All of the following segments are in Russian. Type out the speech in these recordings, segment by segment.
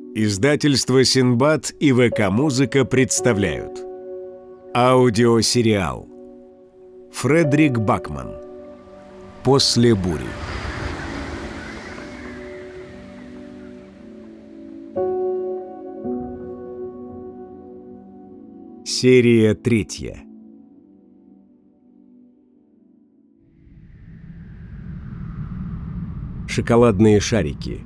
Издательство «Синбад» и ВК-музыка представляют аудиосериал Фредерик Бакман «После бури». Серия 3. Шоколадные шарики.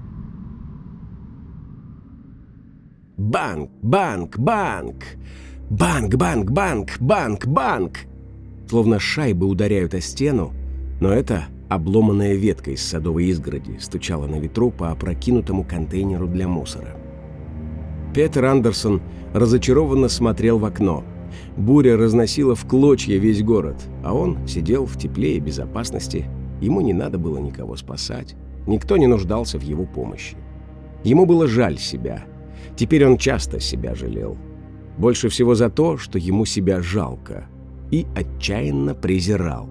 Банк, банк, банк! Банк, банк, банк, банк, банк! Словно шайбы ударяют о стену, но это обломанная ветка из садовой изгороди стучала на ветру по опрокинутому контейнеру для мусора. Петер Андерсон разочарованно смотрел в окно. Буря разносила в клочья весь город, а он сидел в тепле и безопасности. Ему не надо было никого спасать, никто не нуждался в его помощи. Ему было жаль себя. Теперь он часто себя жалел. Больше всего за то, что ему себя жалко, и отчаянно презирал.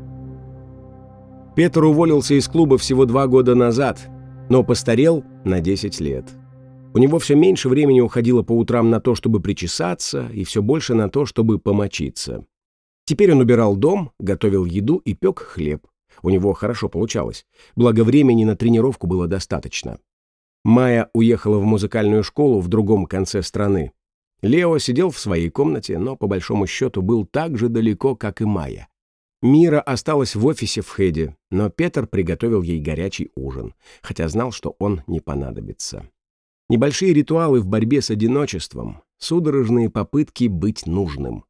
Петер уволился из клуба всего 2 года назад, но постарел на 10 лет. У него все меньше времени уходило по утрам на то, чтобы причесаться, и все больше на то, чтобы помочиться. Теперь он убирал дом, готовил еду и пек хлеб. У него хорошо получалось, благо времени на тренировку было достаточно. Майя уехала в музыкальную школу в другом конце страны. Лео сидел в своей комнате, но по большому счету был так же далеко, как и Майя. Мира осталась в офисе в Хэде, но Петер приготовил ей горячий ужин, хотя знал, что он не понадобится. Небольшие ритуалы в борьбе с одиночеством, судорожные попытки быть нужным.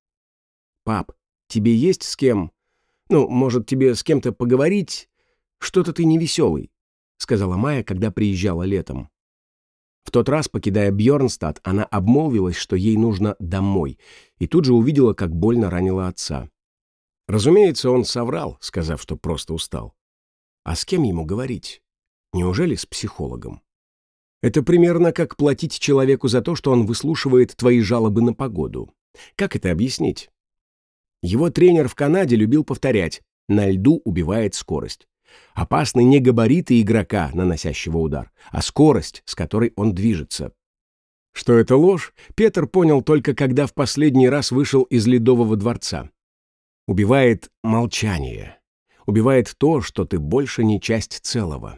«Пап, тебе есть с кем? Может, тебе с кем-то поговорить? Что-то ты невеселый», — сказала Майя, когда приезжала летом. В тот раз, покидая Бьорнстад, она обмолвилась, что ей нужно домой, и тут же увидела, как больно ранила отца. Разумеется, он соврал, сказав, что просто устал. А с кем ему говорить? Неужели с психологом? Это примерно как платить человеку за то, что он выслушивает твои жалобы на погоду. Как это объяснить? Его тренер в Канаде любил повторять: «На льду убивает скорость». Опасны не габариты игрока, наносящего удар, а скорость, с которой он движется. Что это ложь, Петер понял только когда в последний раз вышел из Ледового дворца. Убивает молчание. Убивает то, что ты больше не часть целого.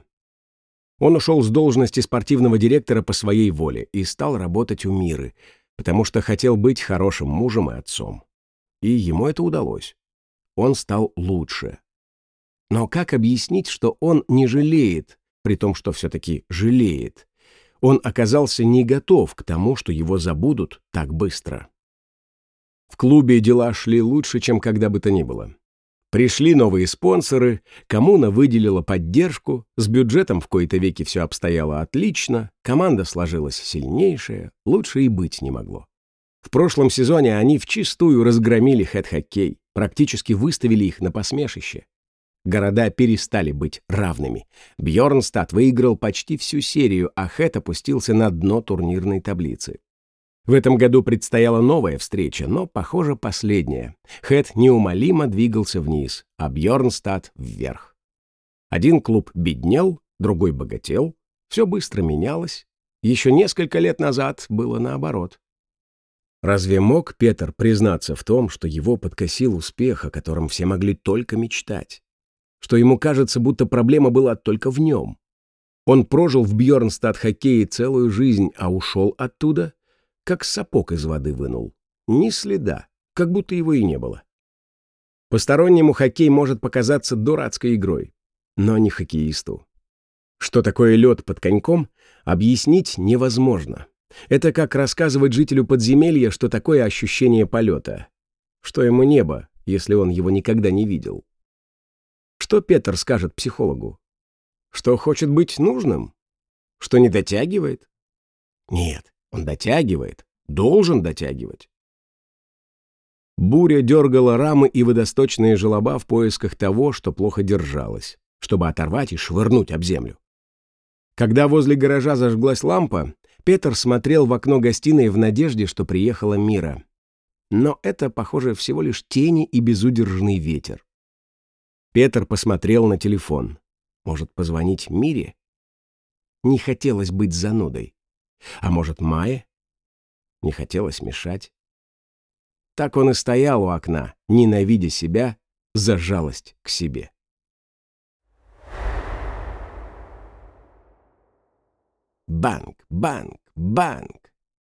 Он ушел с должности спортивного директора по своей воле и стал работать у Миры, потому что хотел быть хорошим мужем и отцом. И ему это удалось. Он стал лучше. Но как объяснить, что он не жалеет, при том, что все-таки жалеет? Он оказался не готов к тому, что его забудут так быстро. В клубе дела шли лучше, чем когда бы то ни было. Пришли новые спонсоры, коммуна выделила поддержку, с бюджетом в кои-то веки все обстояло отлично, команда сложилась сильнейшая, лучше и быть не могло. В прошлом сезоне они вчистую разгромили хэт-хоккей, практически выставили их на посмешище. Города перестали быть равными. Бьорнстад выиграл почти всю серию, а Хэт опустился на дно турнирной таблицы. В этом году предстояла новая встреча, но, похоже, последняя. Хэт неумолимо двигался вниз, а Бьорнстад вверх. Один клуб беднел, другой богател. Все быстро менялось. Еще несколько лет назад было наоборот. Разве мог Петер признаться в том, что его подкосил успех, о котором все могли только мечтать? Что ему кажется, будто проблема была только в нем? Он прожил в Бьорнстад-хоккее целую жизнь, а ушел оттуда, как сапог из воды вынул. Ни следа, как будто его и не было. Постороннему хоккей может показаться дурацкой игрой, но не хоккеисту. Что такое лед под коньком, объяснить невозможно. Это как рассказывать жителю подземелья, что такое ощущение полета. Что ему небо, если он его никогда не видел? Что Петер скажет психологу? Что хочет быть нужным? Что не дотягивает? Нет, он дотягивает, должен дотягивать. Буря дергала рамы и водосточные желоба в поисках того, что плохо держалось, чтобы оторвать и швырнуть об землю. Когда возле гаража зажглась лампа, Петер смотрел в окно гостиной в надежде, что приехала Мира. Но это, похоже, всего лишь тени и безудержный ветер. Петер посмотрел на телефон. Может, позвонить Мире? Не хотелось быть занудой. А может, Майе? Не хотелось мешать. Так он и стоял у окна, ненавидя себя за жалость к себе. Банк, банк, банк.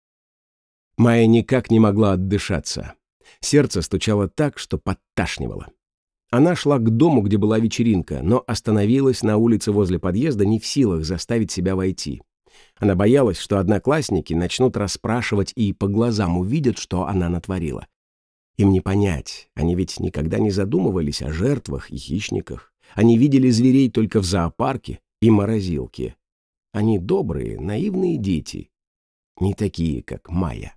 Майя никак не могла отдышаться. Сердце стучало так, что подташнивало. Она шла к дому, где была вечеринка, но остановилась на улице возле подъезда, не в силах заставить себя войти. Она боялась, что одноклассники начнут расспрашивать и по глазам увидят, что она натворила. Им не понять, они ведь никогда не задумывались о жертвах и хищниках. Они видели зверей только в зоопарке и морозилке. Они добрые, наивные дети, не такие, как Майя.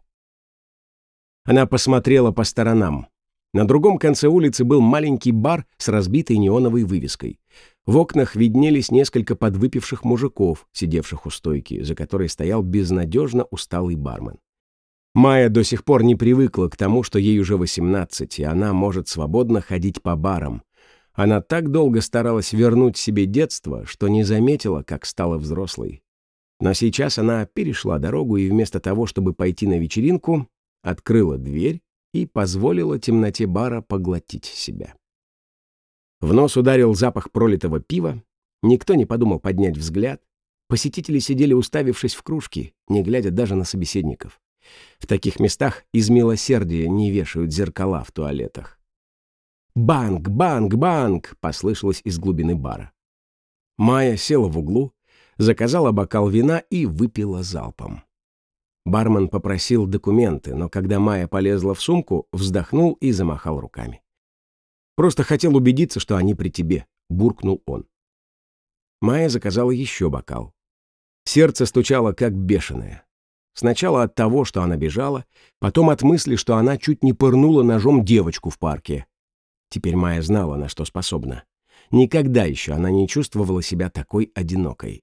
Она посмотрела по сторонам. На другом конце улицы был маленький бар с разбитой неоновой вывеской. В окнах виднелись несколько подвыпивших мужиков, сидевших у стойки, за которой стоял безнадежно усталый бармен. Майя до сих пор не привыкла к тому, что ей уже 18, и она может свободно ходить по барам. Она так долго старалась вернуть себе детство, что не заметила, как стала взрослой. Но сейчас она перешла дорогу и вместо того, чтобы пойти на вечеринку, открыла дверь и позволила темноте бара поглотить себя. В нос ударил запах пролитого пива, никто не подумал поднять взгляд. Посетители сидели, уставившись в кружки, не глядя даже на собеседников. В таких местах из милосердия не вешают зеркала в туалетах. «Банк, банк, банк!» — послышалось из глубины бара. Майя села в углу, заказала бокал вина и выпила залпом. Бармен попросил документы, но когда Майя полезла в сумку, вздохнул и замахал руками. «Просто хотел убедиться, что они при тебе», — буркнул он. Майя заказала еще бокал. Сердце стучало как бешеное. Сначала от того, что она бежала, потом от мысли, что она чуть не пырнула ножом девочку в парке. Теперь Майя знала, на что способна. Никогда еще она не чувствовала себя такой одинокой.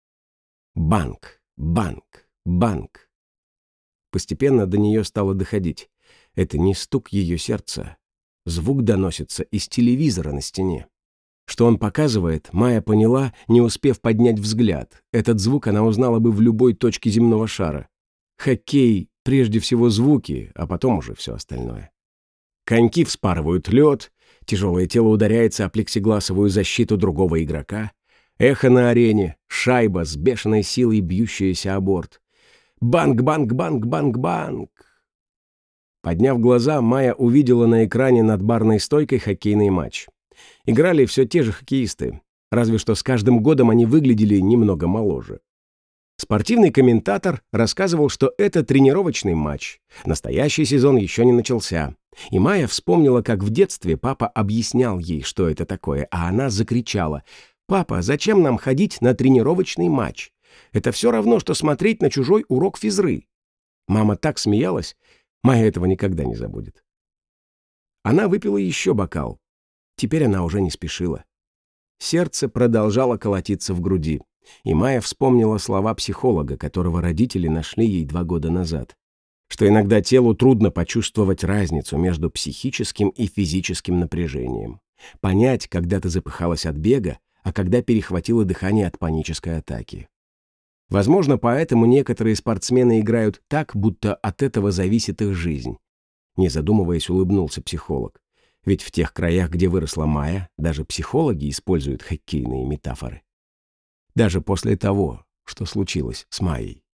Банк, банк, банк. Постепенно до нее стало доходить. Это не стук ее сердца. Звук доносится из телевизора на стене. Что он показывает, Майя поняла, не успев поднять взгляд. Этот звук она узнала бы в любой точке земного шара. Хоккей — прежде всего звуки, а потом уже все остальное. Коньки вспарывают лед, тяжелое тело ударяется о плексигласовую защиту другого игрока, эхо на арене, шайба с бешеной силой, бьющаяся о борт. Банк, банк, банк, банк, банк. Подняв глаза, Майя увидела на экране над барной стойкой хоккейный матч. Играли все те же хоккеисты, разве что с каждым годом они выглядели немного моложе. Спортивный комментатор рассказывал, что это тренировочный матч. Настоящий сезон еще не начался. И Майя вспомнила, как в детстве папа объяснял ей, что это такое, а она закричала: «Папа, зачем нам ходить на тренировочный матч? Это все равно, что смотреть на чужой урок физры». Мама так смеялась, Майя этого никогда не забудет. Она выпила еще бокал. Теперь она уже не спешила. Сердце продолжало колотиться в груди. И Майя вспомнила слова психолога, которого родители нашли ей 2 года назад, что иногда телу трудно почувствовать разницу между психическим и физическим напряжением, понять, когда ты запыхалась от бега, а когда перехватило дыхание от панической атаки. Возможно, поэтому некоторые спортсмены играют так, будто от этого зависит их жизнь. Не задумываясь, улыбнулся психолог. Ведь в тех краях, где выросла Майя, даже психологи используют хоккейные метафоры. Даже после того, что случилось с Майей.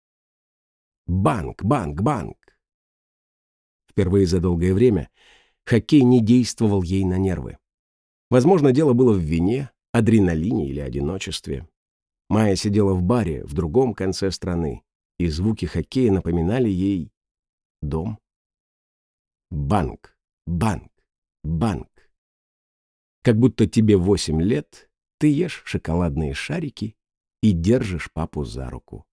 Банк, банк, банк. Впервые за долгое время хоккей не действовал ей на нервы. Возможно, дело было в вине, адреналине или одиночестве. Майя сидела в баре в другом конце страны, и звуки хоккея напоминали ей дом. Банк, банк, банк. Как будто тебе 8 лет, ты ешь шоколадные шарики и держишь папу за руку.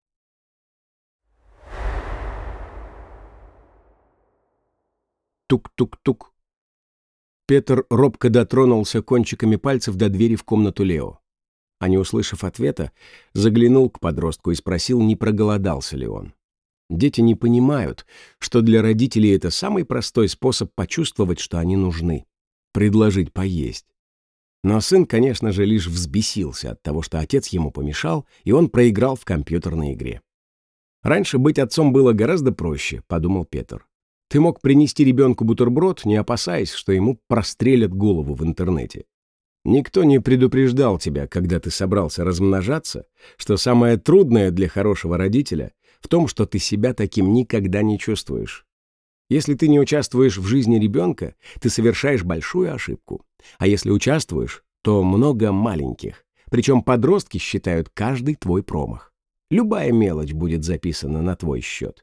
Тук-тук-тук. Петр робко дотронулся кончиками пальцев до двери в комнату Лео. А не услышав ответа, заглянул к подростку и спросил, не проголодался ли он. Дети не понимают, что для родителей это самый простой способ почувствовать, что они нужны — предложить поесть. Но сын, конечно же, лишь взбесился от того, что отец ему помешал, и он проиграл в компьютерной игре. Раньше быть отцом было гораздо проще, подумал Петр. Ты мог принести ребенку бутерброд, не опасаясь, что ему прострелят голову в интернете. Никто не предупреждал тебя, когда ты собрался размножаться, что самое трудное для хорошего родителя в том, что ты себя таким никогда не чувствуешь. Если ты не участвуешь в жизни ребенка, ты совершаешь большую ошибку. А если участвуешь, то много маленьких. Причем подростки считают каждый твой промах. Любая мелочь будет записана на твой счет.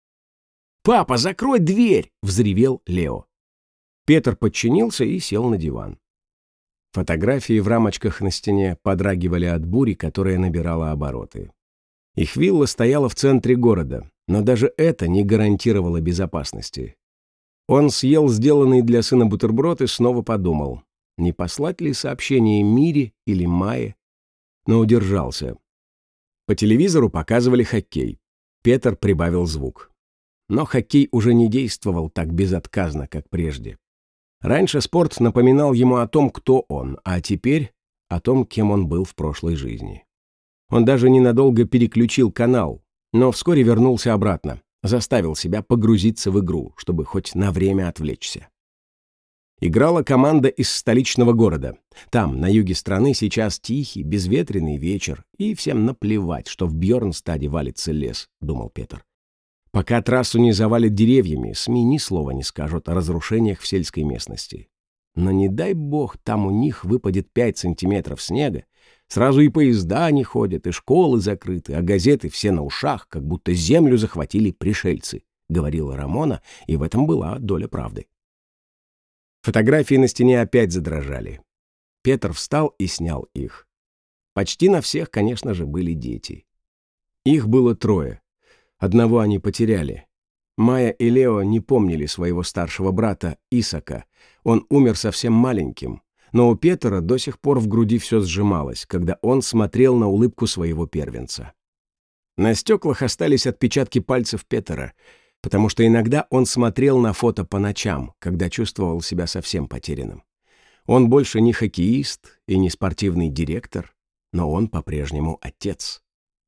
«Папа, закрой дверь!» — взревел Лео. Петр подчинился и сел на диван. Фотографии в рамочках на стене подрагивали от бури, которая набирала обороты. Их вилла стояла в центре города, но даже это не гарантировало безопасности. Он съел сделанный для сына бутерброд и снова подумал, не послать ли сообщение Мире или Майе, но удержался. По телевизору показывали хоккей. Петр прибавил звук. Но хоккей уже не действовал так безотказно, как прежде. Раньше спорт напоминал ему о том, кто он, а теперь о том, кем он был в прошлой жизни. Он даже ненадолго переключил канал, но вскоре вернулся обратно, заставил себя погрузиться в игру, чтобы хоть на время отвлечься. Играла команда из столичного города. Там, на юге страны, сейчас тихий, безветренный вечер, и всем наплевать, что в Бьорнстаде валится лес, думал Петр. Пока трассу не завалит деревьями, СМИ ни слова не скажут о разрушениях в сельской местности. Но не дай бог, там у них выпадет 5 сантиметров снега, сразу и поезда не ходят, и школы закрыты, а газеты все на ушах, как будто землю захватили пришельцы, говорила Рамона, и в этом была доля правды. Фотографии на стене опять задрожали. Петр встал и снял их. Почти на всех, конечно же, были дети. Их было 3. Одного они потеряли. Майя и Лео не помнили своего старшего брата Исака. Он умер совсем маленьким, но у Петра до сих пор в груди все сжималось, когда он смотрел на улыбку своего первенца. На стеклах остались отпечатки пальцев Петра, потому что иногда он смотрел на фото по ночам, когда чувствовал себя совсем потерянным. Он больше не хоккеист и не спортивный директор, но он по-прежнему отец.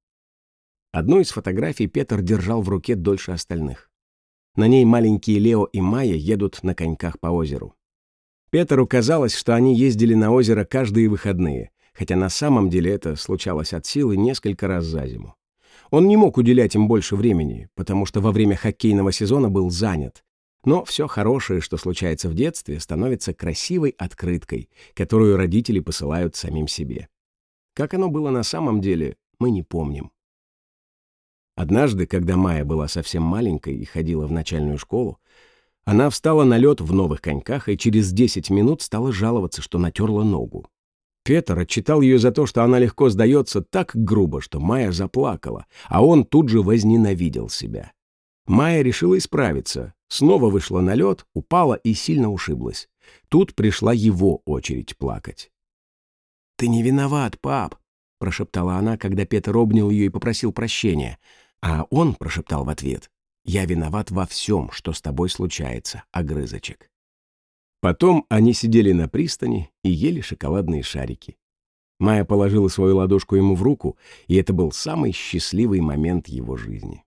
Одну из фотографий Петр держал в руке дольше остальных. На ней маленькие Лео и Майя едут на коньках по озеру. Петру казалось, что они ездили на озеро каждые выходные, хотя на самом деле это случалось от силы несколько раз за зиму. Он не мог уделять им больше времени, потому что во время хоккейного сезона был занят. Но все хорошее, что случается в детстве, становится красивой открыткой, которую родители посылают самим себе. Как оно было на самом деле, мы не помним. Однажды, когда Майя была совсем маленькой и ходила в начальную школу, она встала на лед в новых коньках и через 10 минут стала жаловаться, что натерла ногу. Петр отчитал ее за то, что она легко сдается так грубо, что Майя заплакала, а он тут же возненавидел себя. Майя решила исправиться, снова вышла на лед, упала и сильно ушиблась. Тут пришла его очередь плакать. «Ты не виноват, пап», — прошептала она, когда Петр обнял ее и попросил прощения. А он прошептал в ответ: «Я виноват во всем, что с тобой случается, огрызочек». Потом они сидели на пристани и ели шоколадные шарики. Майя положила свою ладошку ему в руку, и это был самый счастливый момент его жизни.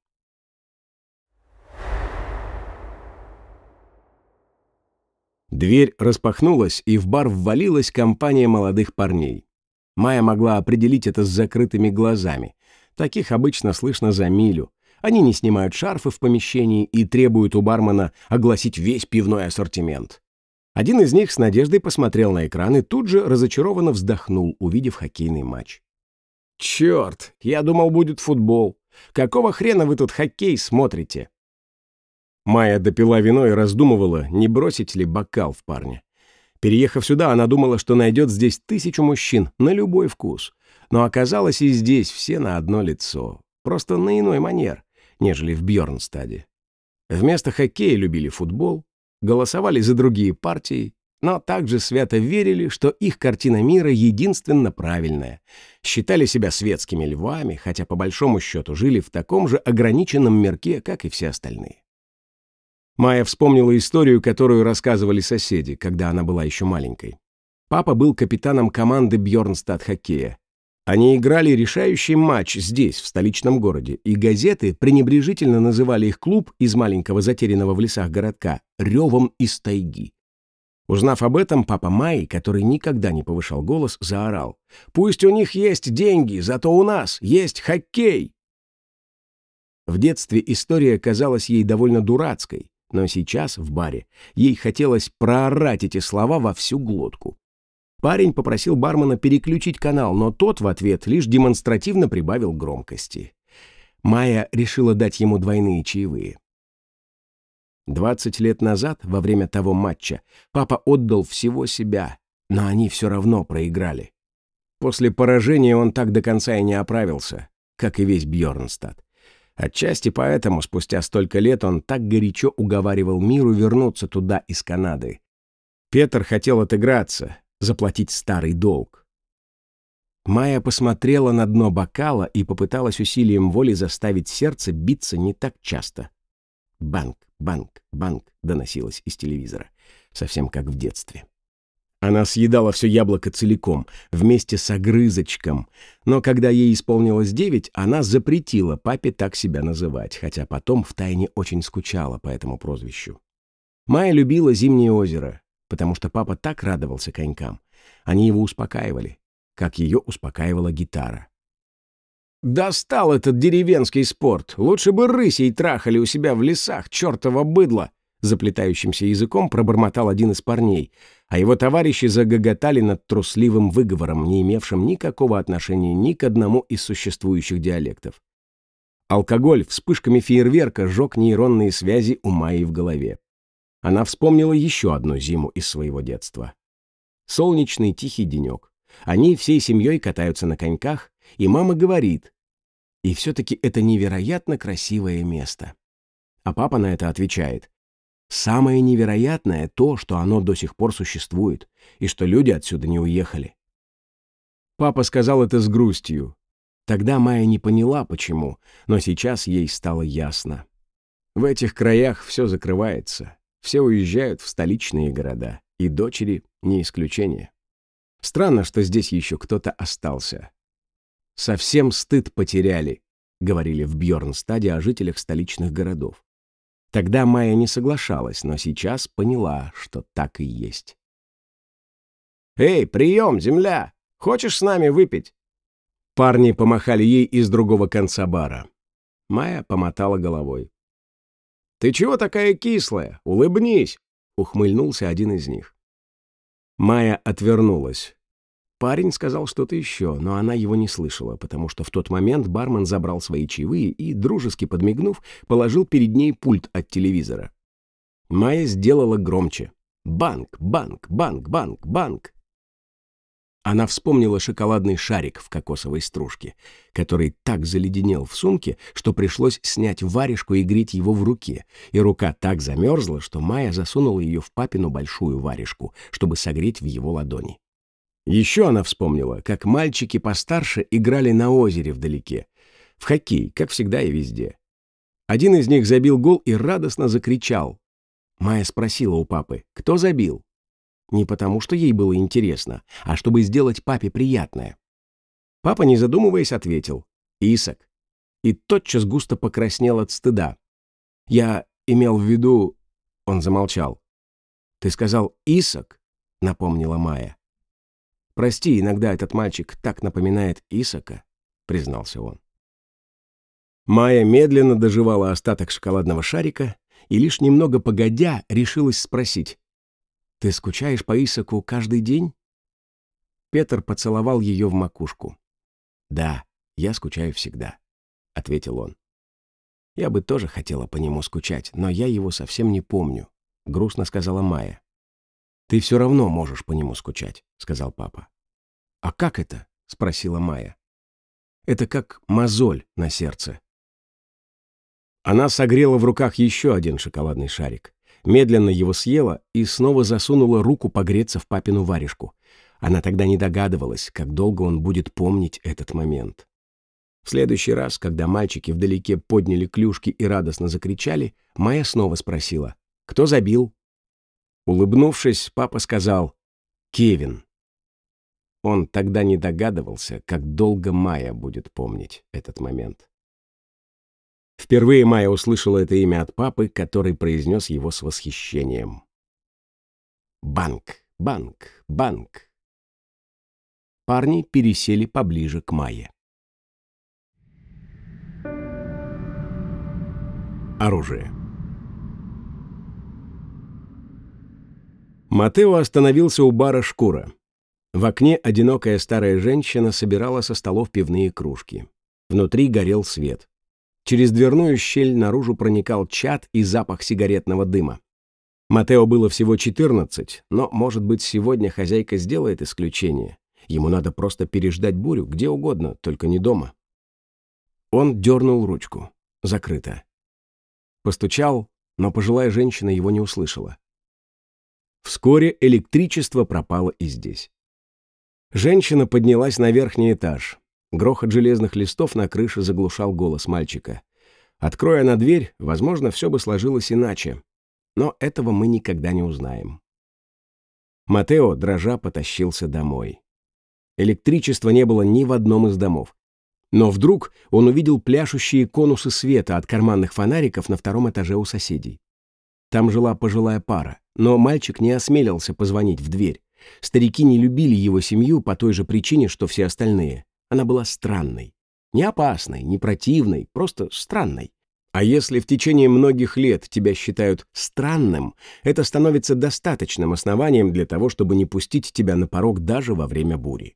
Дверь распахнулась, и в бар ввалилась компания молодых парней. Майя могла определить это с закрытыми глазами. Таких обычно слышно за милю. Они не снимают шарфы в помещении и требуют у бармена огласить весь пивной ассортимент. Один из них с надеждой посмотрел на экран и тут же разочарованно вздохнул, увидев хоккейный матч. «Черт, я думал, будет футбол. Какого хрена вы тут хоккей смотрите?» Майя допила вино и раздумывала, не бросить ли бокал в парня. Переехав сюда, она думала, что найдет здесь 1000 мужчин на любой вкус. Но оказалось, и здесь все на одно лицо. Просто на иной манер, нежели в Бьорнстаде. Вместо хоккея любили футбол, голосовали за другие партии, но также свято верили, что их картина мира единственно правильная. Считали себя светскими львами, хотя по большому счету жили в таком же ограниченном мирке, как и все остальные. Майя вспомнила историю, которую рассказывали соседи, когда она была еще маленькой. Папа был капитаном команды Бьорнстад хоккея. Они играли решающий матч здесь, в столичном городе, и газеты пренебрежительно называли их клуб из маленького затерянного в лесах городка «Ревом из тайги». Узнав об этом, папа Майи, который никогда не повышал голос, заорал: «Пусть у них есть деньги, зато у нас есть хоккей!» В детстве история казалась ей довольно дурацкой, но сейчас, в баре, ей хотелось проорать эти слова во всю глотку. Парень попросил бармена переключить канал, но тот в ответ лишь демонстративно прибавил громкости. Майя решила дать ему двойные чаевые. 20 лет назад, во время того матча, папа отдал всего себя, но они все равно проиграли. После поражения он так до конца и не оправился, как и весь Бьорнстад. Отчасти поэтому спустя столько лет он так горячо уговаривал Миру вернуться туда из Канады. Петр хотел отыграться, заплатить старый долг. Майя посмотрела на дно бокала и попыталась усилием воли заставить сердце биться не так часто. «Банк, банк, банк» доносилось из телевизора, совсем как в детстве. Она съедала все яблоко целиком, вместе с огрызочком, но когда ей исполнилось 9, она запретила папе так себя называть, хотя потом втайне очень скучала по этому прозвищу. Майя любила Зимнее озеро, потому что папа так радовался конькам. Они его успокаивали, как ее успокаивала гитара. «Достал этот деревенский спорт! Лучше бы рысей трахали у себя в лесах, чертово быдло!» Заплетающимся языком пробормотал один из парней, а его товарищи загоготали над трусливым выговором, не имевшим никакого отношения ни к одному из существующих диалектов. Алкоголь вспышками фейерверка сжег нейронные связи у Майи в голове. Она вспомнила еще одну зиму из своего детства. Солнечный тихий денек. Они всей семьей катаются на коньках, и мама говорит: «И все-таки это невероятно красивое место». А папа на это отвечает: «Самое невероятное то, что оно до сих пор существует, и что люди отсюда не уехали». Папа сказал это с грустью. Тогда Майя не поняла, почему, но сейчас ей стало ясно. В этих краях все закрывается, все уезжают в столичные города, и дочери не исключение. Странно, что здесь еще кто-то остался. «Совсем стыд потеряли», — говорили в Бьорнстаде о жителях столичных городов. Тогда Майя не соглашалась, но сейчас поняла, что так и есть. «Эй, прием, земля! Хочешь с нами выпить?» Парни помахали ей из другого конца бара. Майя помотала головой. «Ты чего такая кислая? Улыбнись!» — ухмыльнулся один из них. Майя отвернулась. Парень сказал что-то еще, но она его не слышала, потому что в тот момент бармен забрал свои чаевые и, дружески подмигнув, положил перед ней пульт от телевизора. Майя сделала громче. «Банк, банк, банк, банк, банк!» Она вспомнила шоколадный шарик в кокосовой стружке, который так заледенел в сумке, что пришлось снять варежку и греть его в руке, и рука так замерзла, что Майя засунула ее в папину большую варежку, чтобы согреть в его ладони. Еще она вспомнила, как мальчики постарше играли на озере вдалеке, в хоккей, как всегда и везде. Один из них забил гол и радостно закричал. Майя спросила у папы, кто забил? Не потому, что ей было интересно, а чтобы сделать папе приятное. Папа, не задумываясь, ответил: «Исак». И тотчас густо покраснел от стыда. «Я имел в виду...» Он замолчал. «Ты сказал Исак?» — напомнила Майя. «Прости, иногда этот мальчик так напоминает Исака», — признался он. Майя медленно дожевала остаток шоколадного шарика и лишь немного погодя решилась спросить: «Ты скучаешь по Исаку каждый день?» Петр поцеловал ее в макушку. «Да, я скучаю всегда», — ответил он. «Я бы тоже хотела по нему скучать, но я его совсем не помню», — грустно сказала Майя. «Ты все равно можешь по нему скучать», — сказал папа. «А как это?» — спросила Майя. «Это как мозоль на сердце». Она согрела в руках еще один шоколадный шарик, медленно его съела и снова засунула руку погреться в папину варежку. Она тогда не догадывалась, как долго он будет помнить этот момент. В следующий раз, когда мальчики вдалеке подняли клюшки и радостно закричали, Майя снова спросила: «Кто забил?» Улыбнувшись, папа сказал: «Кевин». Он тогда не догадывался, как долго Майя будет помнить этот момент. Впервые Майя услышала это имя от папы, который произнес его с восхищением. Банк, банк, банк. Парни пересели поближе к Майе. Оружие. Матео остановился у бара «Шкура». В окне одинокая старая женщина собирала со столов пивные кружки. Внутри горел свет. Через дверную щель наружу проникал чад и запах сигаретного дыма. Матео было всего 14, но, может быть, сегодня хозяйка сделает исключение. Ему надо просто переждать бурю где угодно, только не дома. Он дернул ручку. Закрыто. Постучал, но пожилая женщина его не услышала. Вскоре электричество пропало и здесь. Женщина поднялась на верхний этаж. Грохот железных листов на крыше заглушал голос мальчика. Откроя на дверь, возможно, все бы сложилось иначе. Но этого мы никогда не узнаем. Матео, дрожа, потащился домой. Электричества не было ни в одном из домов. Но вдруг он увидел пляшущие конусы света от карманных фонариков на втором этаже у соседей. Там жила пожилая пара, но мальчик не осмелился позвонить в дверь. Старики не любили его семью по той же причине, что все остальные. Она была странной. Не опасной, не противной, просто странной. А если в течение многих лет тебя считают странным, это становится достаточным основанием для того, чтобы не пустить тебя на порог даже во время бури.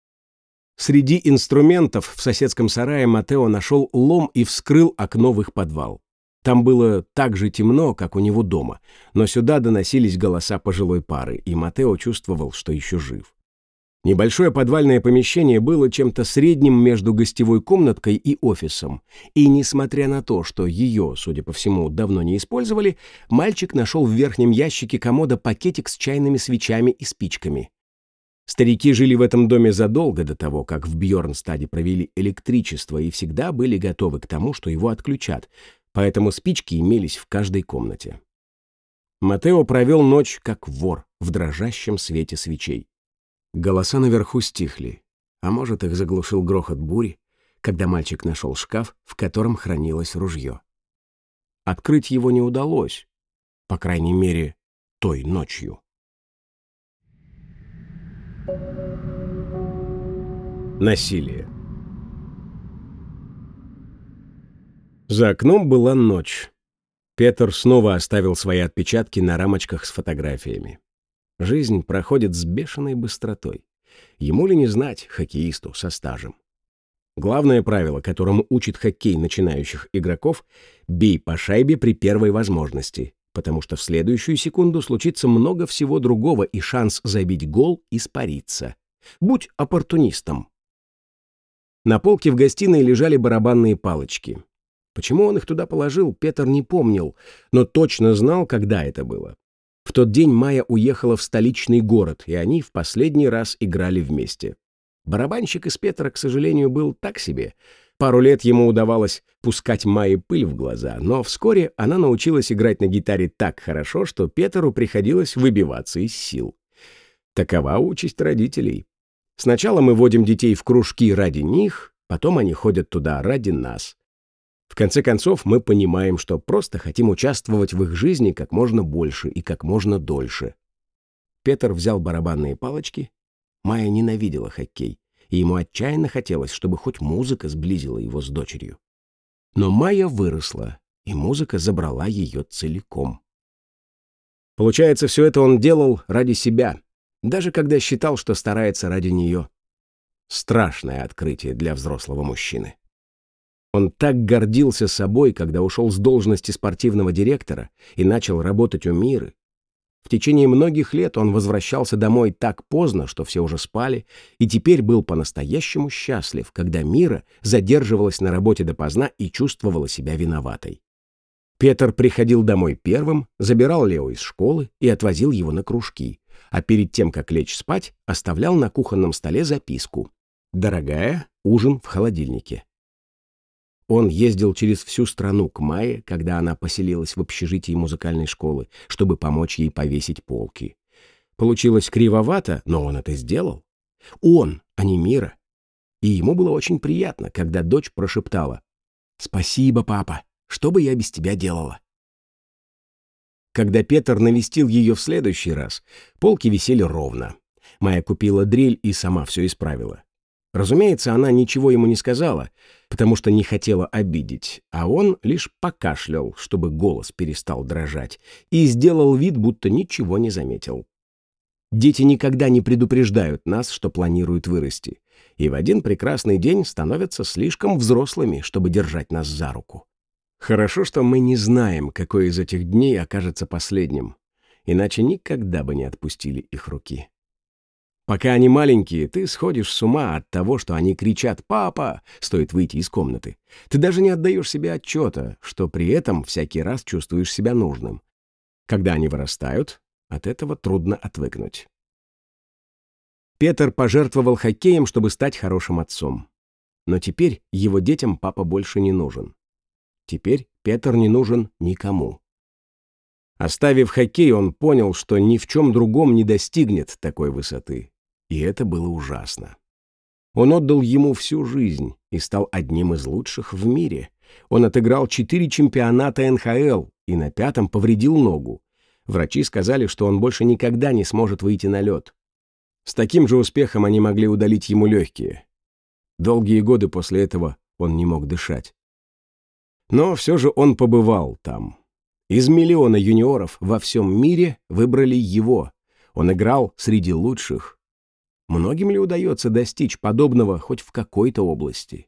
Среди инструментов в соседском сарае Матео нашел лом и вскрыл окно в их подвал. Там было так же темно, как у него дома, но сюда доносились голоса пожилой пары, и Матео чувствовал, что еще жив. Небольшое подвальное помещение было чем-то средним между гостевой комнаткой и офисом, и, несмотря на то, что ее, судя по всему, давно не использовали, мальчик нашел в верхнем ящике комода пакетик с чайными свечами и спичками. Старики жили в этом доме задолго до того, как в Бьорнстаде провели электричество и всегда были готовы к тому, что его отключат, поэтому спички имелись в каждой комнате. Матео провел ночь как вор в дрожащем свете свечей. Голоса наверху стихли, а может, их заглушил грохот бури, когда мальчик нашел шкаф, в котором хранилось ружье. Открыть его не удалось, по крайней мере, той ночью. Насилие. За окном была ночь. Петр снова оставил свои отпечатки на рамочках с фотографиями. Жизнь проходит с бешеной быстротой. Ему ли не знать, хоккеисту со стажем? Главное правило, которому учит хоккей начинающих игроков — бей по шайбе при первой возможности, потому что в следующую секунду случится много всего другого, и шанс забить гол испарится. Будь оппортунистом. На полке в гостиной лежали барабанные палочки. Почему он их туда положил, Петр не помнил, но точно знал, когда это было. В тот день Майя уехала в столичный город, и они в последний раз играли вместе. Барабанщик из Петра, к сожалению, был так себе. Пару лет ему удавалось пускать Майе пыль в глаза, но вскоре она научилась играть на гитаре так хорошо, что Петру приходилось выбиваться из сил. Такова участь родителей. Сначала мы водим детей в кружки ради них, потом они ходят туда ради нас. В конце концов, мы понимаем, что просто хотим участвовать в их жизни как можно больше и как можно дольше. Петр взял барабанные палочки. Майя ненавидела хоккей, и ему отчаянно хотелось, чтобы хоть музыка сблизила его с дочерью. Но Майя выросла, и музыка забрала ее целиком. Получается, все это он делал ради себя, даже когда считал, что старается ради нее. Страшное открытие для взрослого мужчины. Он так гордился собой, когда ушел с должности спортивного директора и начал работать у Миры. В течение многих лет он возвращался домой так поздно, что все уже спали, и теперь был по-настоящему счастлив, когда Мира задерживалась на работе допоздна и чувствовала себя виноватой. Петр приходил домой первым, забирал Лео из школы и отвозил его на кружки, а перед тем, как лечь спать, оставлял на кухонном столе записку: «Дорогая, ужин в холодильнике». Он ездил через всю страну к Майе, когда она поселилась в общежитии музыкальной школы, чтобы помочь ей повесить полки. Получилось кривовато, но он это сделал. Он, а не Мира. И ему было очень приятно, когда дочь прошептала: «Спасибо, папа, что бы я без тебя делала?» Когда Петр навестил ее в следующий раз, полки висели ровно. Майя купила дрель и сама все исправила. Разумеется, она ничего ему не сказала, потому что не хотела обидеть, а он лишь покашлял, чтобы голос перестал дрожать, и сделал вид, будто ничего не заметил. Дети никогда не предупреждают нас, что планируют вырасти, и в один прекрасный день становятся слишком взрослыми, чтобы держать нас за руку. Хорошо, что мы не знаем, какой из этих дней окажется последним, иначе никогда бы не отпустили их руки. Пока они маленькие, ты сходишь с ума от того, что они кричат «Папа!», стоит выйти из комнаты. Ты даже не отдаешь себе отчета, что при этом всякий раз чувствуешь себя нужным. Когда они вырастают, от этого трудно отвыкнуть. Петр пожертвовал хоккеем, чтобы стать хорошим отцом. Но теперь его детям папа больше не нужен. Теперь Петр не нужен никому. Оставив хоккей, он понял, что ни в чем другом не достигнет такой высоты. И это было ужасно. Он отдал ему всю жизнь и стал одним из лучших в мире. Он отыграл 4 чемпионата НХЛ и на 5-м повредил ногу. Врачи сказали, что он больше никогда не сможет выйти на лед. С таким же успехом они могли удалить ему легкие. Долгие годы после этого он не мог дышать. Но все же он побывал там. Из миллиона юниоров во всем мире выбрали его. Он играл среди лучших. Многим ли удается достичь подобного хоть в какой-то области?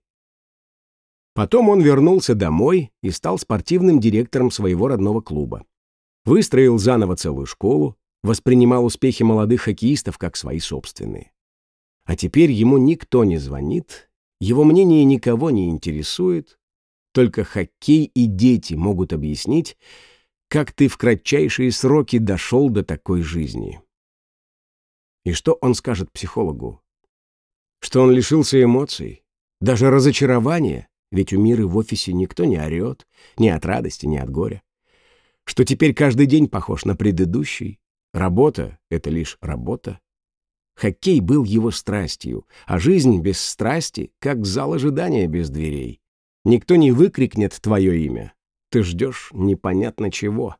Потом он вернулся домой и стал спортивным директором своего родного клуба. Выстроил заново целую школу, воспринимал успехи молодых хоккеистов как свои собственные. А теперь ему никто не звонит, его мнение никого не интересует. Только хоккей и дети могут объяснить, как ты в кратчайшие сроки дошел до такой жизни. И что он скажет психологу? Что он лишился эмоций, даже разочарования, ведь у Миры в офисе никто не орет, ни от радости, ни от горя. Что теперь каждый день похож на предыдущий. Работа — это лишь работа. Хоккей был его страстью, а жизнь без страсти, как зал ожидания без дверей. Никто не выкрикнет твое имя. Ты ждешь непонятно чего.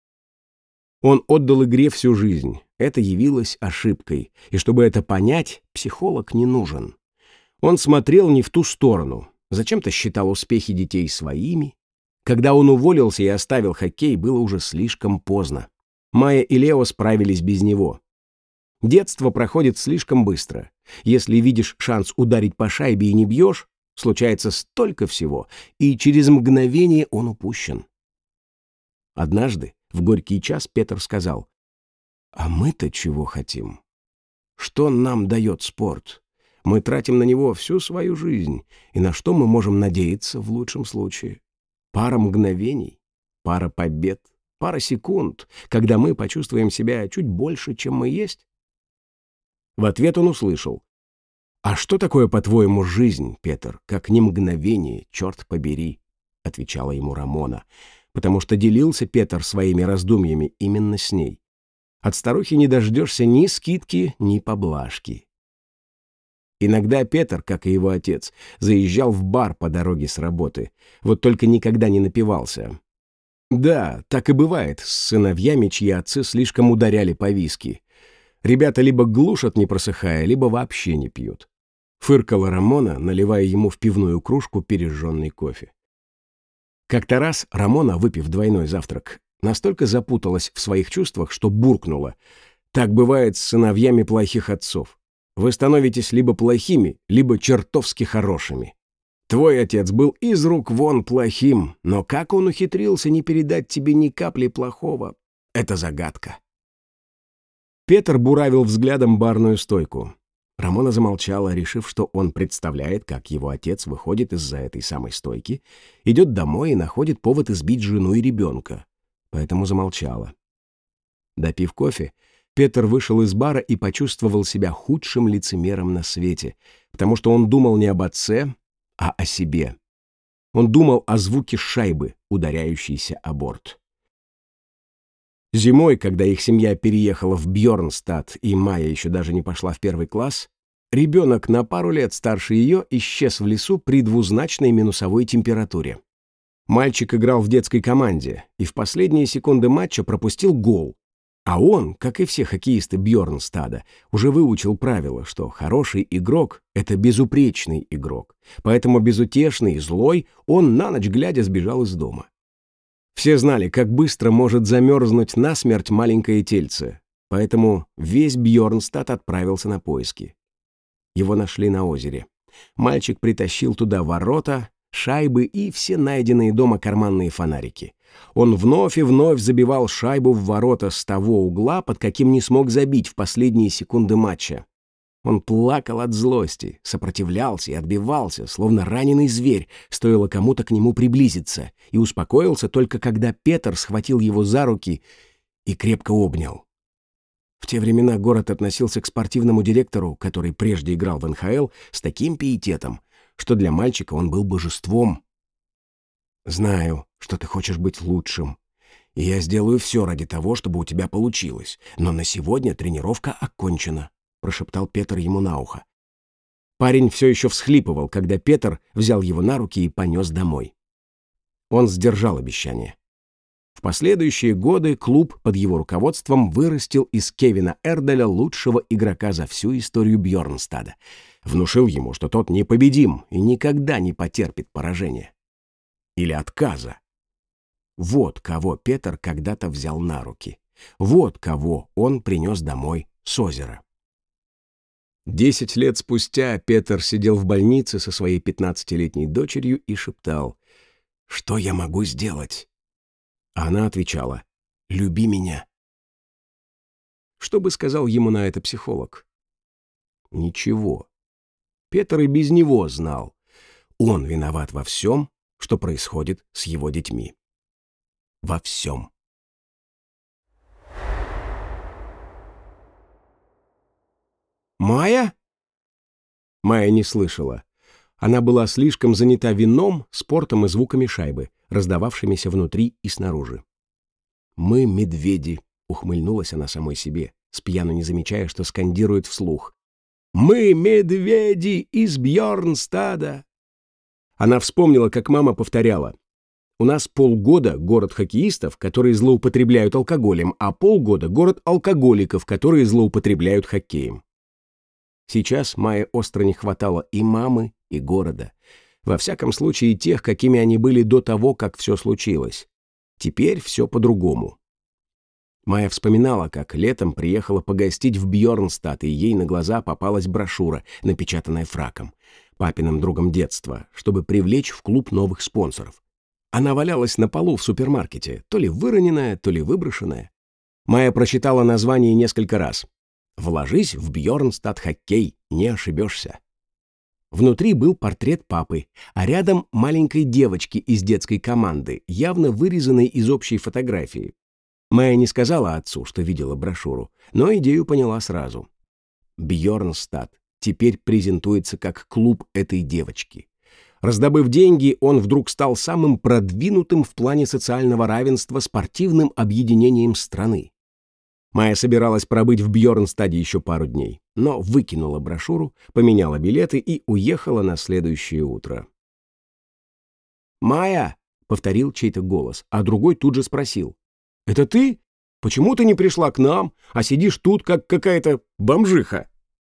Он отдал игре всю жизнь. Это явилось ошибкой. И чтобы это понять, психолог не нужен. Он смотрел не в ту сторону. Зачем-то считал успехи детей своими. Когда он уволился и оставил хоккей, было уже слишком поздно. Майя и Лео справились без него. Детство проходит слишком быстро. Если видишь шанс ударить по шайбе и не бьешь, случается столько всего, и через мгновение он упущен. Однажды, в горький час, Петр сказал: «А мы-то чего хотим? Что нам дает спорт? Мы тратим на него всю свою жизнь, и на что мы можем надеяться в лучшем случае? Пара мгновений, пара побед, пара секунд, когда мы почувствуем себя чуть больше, чем мы есть?» В ответ он услышал: «А что такое, по-твоему, жизнь, Петр, как не мгновение, черт побери?» — отвечала ему Рамона, потому что делился Петр своими раздумьями именно с ней. От старухи не дождешься ни скидки, ни поблажки. Иногда Петр, как и его отец, заезжал в бар по дороге с работы, вот только никогда не напивался. Да, так и бывает с сыновьями, чьи отцы слишком ударяли по виски. Ребята либо глушат, не просыхая, либо вообще не пьют. Фыркала Рамона, наливая ему в пивную кружку пережженный кофе. Как-то раз Рамона, выпив двойной завтрак, настолько запуталась в своих чувствах, что буркнула: «Так бывает с сыновьями плохих отцов. Вы становитесь либо плохими, либо чертовски хорошими. Твой отец был из рук вон плохим, но как он ухитрился не передать тебе ни капли плохого — это загадка». Петр буравил взглядом барную стойку. Рамона замолчала, решив, что он представляет, как его отец выходит из-за этой самой стойки, идет домой и находит повод избить жену и ребенка. Поэтому замолчала. Допив кофе, Петр вышел из бара и почувствовал себя худшим лицемером на свете, потому что он думал не об отце, а о себе. Он думал о звуке шайбы, ударяющейся о борт. Зимой, когда их семья переехала в Бьорнстад, и Майя еще даже не пошла в 1 класс, Ребенок на пару лет старше ее исчез в лесу при двузначной минусовой температуре. Мальчик играл в детской команде и в последние секунды матча пропустил гол. А он, как и все хоккеисты Бьорнстада, уже выучил правило, что хороший игрок — это безупречный игрок. Поэтому безутешный и злой он на ночь глядя сбежал из дома. Все знали, как быстро может замерзнуть насмерть маленькое тельце, поэтому весь Бьорнстад отправился на поиски. Его нашли на озере. Мальчик притащил туда ворота, шайбы и все найденные дома карманные фонарики. Он вновь и вновь забивал шайбу в ворота с того угла, под каким не смог забить в последние секунды матча. Он плакал от злости, сопротивлялся и отбивался, словно раненый зверь, стоило кому-то к нему приблизиться, и успокоился только когда Петр схватил его за руки и крепко обнял. В те времена город относился к спортивному директору, который прежде играл в НХЛ, с таким пиететом, что для мальчика он был божеством. «Знаю, что ты хочешь быть лучшим, и я сделаю все ради того, чтобы у тебя получилось, но на сегодня тренировка окончена», — прошептал Петр ему на ухо. Парень все еще всхлипывал, когда Петр взял его на руки и понес домой. Он сдержал обещание. В последующие годы клуб под его руководством вырастил из Кевина Эрделя лучшего игрока за всю историю Бьорнстада. Внушил ему, что тот непобедим и никогда не потерпит поражения. Или отказа. Вот кого Петр когда-то взял на руки. Вот кого он принес домой с озера. 10 лет спустя Петр сидел в больнице со своей 15-летней дочерью и шептал: «Что я могу сделать?» А она отвечала: «Люби меня». Что бы сказал ему на это психолог? Ничего. Петр и без него знал. Он виноват во всем, что происходит с его детьми. Во всем. «Майя?» Майя не слышала. Она была слишком занята вином, спортом и звуками шайбы, раздававшимися внутри и снаружи. «Мы медведи», — ухмыльнулась она самой себе, спьяну не замечая, что скандирует вслух. «Мы медведи из Бьорнстада». Она вспомнила, как мама повторяла: «У нас полгода город хоккеистов, которые злоупотребляют алкоголем, а полгода город алкоголиков, которые злоупотребляют хоккеем». Сейчас Майе остро не хватало и мамы, и города. Во всяком случае, тех, какими они были до того, как все случилось. Теперь все по-другому. Майя вспоминала, как летом приехала погостить в Бьорнстад, и ей на глаза попалась брошюра, напечатанная Фраком, папиным другом детства, чтобы привлечь в клуб новых спонсоров. Она валялась на полу в супермаркете, то ли выроненная, то ли выброшенная. Майя прочитала название несколько раз. «Вложись в Бьорнстад хоккей, не ошибешься». Внутри был портрет папы, а рядом маленькой девочки из детской команды, явно вырезанной из общей фотографии. Майя не сказала отцу, что видела брошюру, но идею поняла сразу. Бьорнстад теперь презентуется как клуб этой девочки. Раздобыв деньги, он вдруг стал самым продвинутым в плане социального равенства спортивным объединением страны. Майя собиралась пробыть в Бьорнстаде еще пару дней, но выкинула брошюру, поменяла билеты и уехала на следующее утро. «Майя!» — повторил чей-то голос, а другой тут же спросил: «Это ты? Почему ты не пришла к нам, а сидишь тут, как какая-то бомжиха?»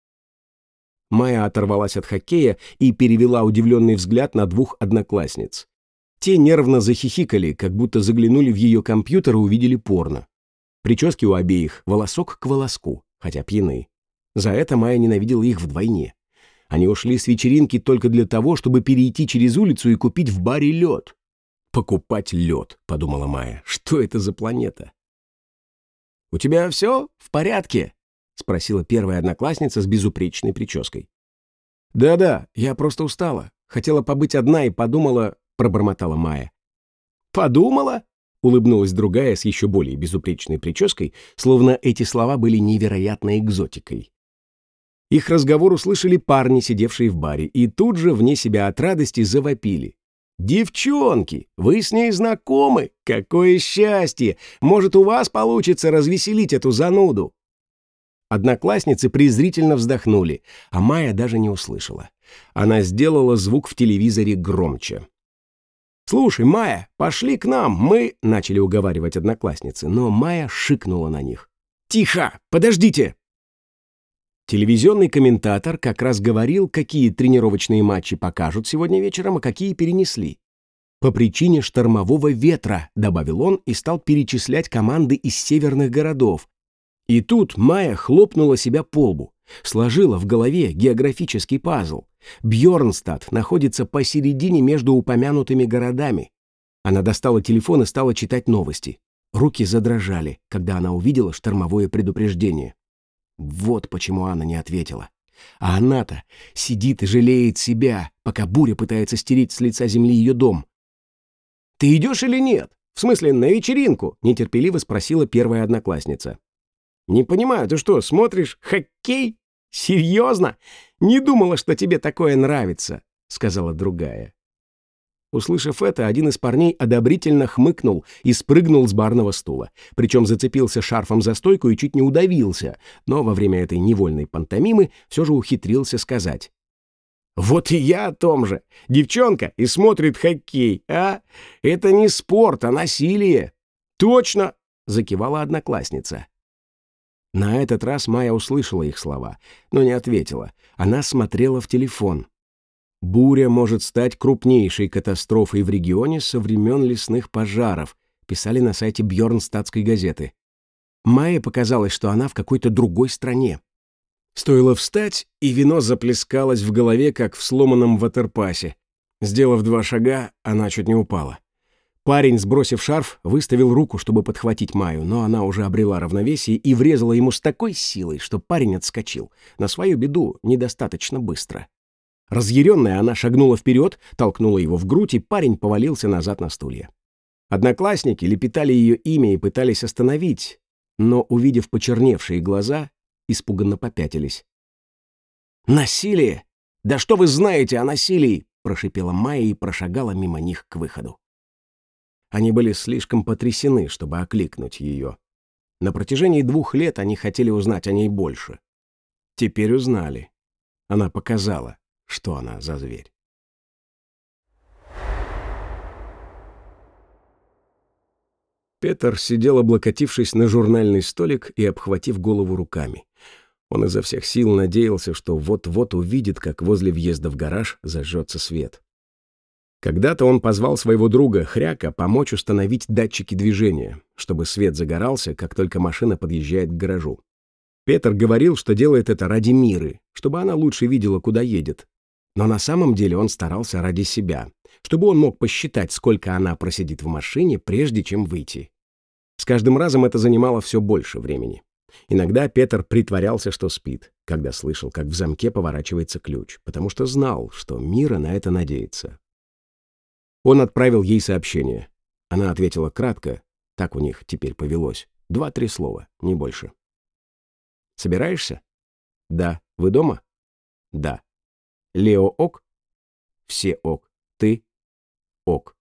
Майя оторвалась от хоккея и перевела удивленный взгляд на двух одноклассниц. Те нервно захихикали, как будто заглянули в ее компьютер и увидели порно. Прически у обеих волосок к волоску, хотя пьяны. За это Майя ненавидела их вдвойне. Они ушли с вечеринки только для того, чтобы перейти через улицу и купить в баре лед. «Покупать лед», — подумала Майя. «Что это за планета?» «У тебя все в порядке?» — спросила первая одноклассница с безупречной прической. «Да-да, я просто устала. Хотела побыть одна и подумала», — пробормотала Майя. «Подумала?» — улыбнулась другая с еще более безупречной прической, словно эти слова были невероятной экзотикой. Их разговор услышали парни, сидевшие в баре, и тут же вне себя от радости завопили: «Девчонки, вы с ней знакомы? Какое счастье! Может, у вас получится развеселить эту зануду?» Одноклассницы презрительно вздохнули, а Майя даже не услышала. Она сделала звук в телевизоре громче. «Слушай, Майя, пошли к нам, мы...» — начали уговаривать одноклассницы, но Майя шикнула на них. «Тихо! Подождите!» Телевизионный комментатор как раз говорил, какие тренировочные матчи покажут сегодня вечером, а какие перенесли. «По причине штормового ветра», — добавил он и стал перечислять команды из северных городов. И тут Майя хлопнула себя по лбу, сложила в голове географический пазл. Бьорнстад находится посередине между упомянутыми городами. Она достала телефон и стала читать новости. Руки задрожали, когда она увидела штормовое предупреждение. Вот почему Анна не ответила. А она-то сидит и жалеет себя, пока буря пытается стереть с лица земли ее дом. «Ты идешь или нет? В смысле, на вечеринку?» — нетерпеливо спросила первая одноклассница. «Не понимаю, ты что, смотришь хоккей? Серьезно? Не думала, что тебе такое нравится», — сказала другая. Услышав это, один из парней одобрительно хмыкнул и спрыгнул с барного стула. Причем зацепился шарфом за стойку и чуть не удавился, но во время этой невольной пантомимы все же ухитрился сказать: «Вот и я о том же. Девчонка и смотрит хоккей, а? Это не спорт, а насилие». «Точно!» — закивала одноклассница. На этот раз Майя услышала их слова, но не ответила. Она смотрела в телефон. «Буря может стать крупнейшей катастрофой в регионе со времен лесных пожаров», писали на сайте Бьорнстадской газеты. Майе показалось, что она в какой-то другой стране. Стоило встать, и вино заплескалось в голове, как в сломанном ватерпасе. Сделав 2 шага, она чуть не упала. Парень, сбросив шарф, выставил руку, чтобы подхватить Майю, но она уже обрела равновесие и врезала ему с такой силой, что парень отскочил. На свою беду недостаточно быстро. Разъяренная, она шагнула вперед, толкнула его в грудь, и парень повалился назад на стулья. Одноклассники лепетали ее имя и пытались остановить, но, увидев почерневшие глаза, испуганно попятились. «Насилие? Да что вы знаете о насилии?» — прошипела Майя и прошагала мимо них к выходу. Они были слишком потрясены, чтобы окликнуть ее. На протяжении 2 лет они хотели узнать о ней больше. Теперь узнали. Она показала, что она за зверь. Петр сидел, облокотившись на журнальный столик и обхватив голову руками. Он изо всех сил надеялся, что вот-вот увидит, как возле въезда в гараж зажжется свет. Когда-то он позвал своего друга Хряка помочь установить датчики движения, чтобы свет загорался, как только машина подъезжает к гаражу. Петр говорил, что делает это ради Миры, чтобы она лучше видела, куда едет. Но на самом деле он старался ради себя, чтобы он мог посчитать, сколько она просидит в машине, прежде чем выйти. С каждым разом это занимало все больше времени. Иногда Петр притворялся, что спит, когда слышал, как в замке поворачивается ключ, потому что знал, что Мира на это надеется. Он отправил ей сообщение. Она ответила кратко, так у них теперь повелось. 2-3 слова, не больше. «Собираешься?» «Да». «Вы дома?» «Да». «Лео ок?» «Все ок». «Ты?» «Ок».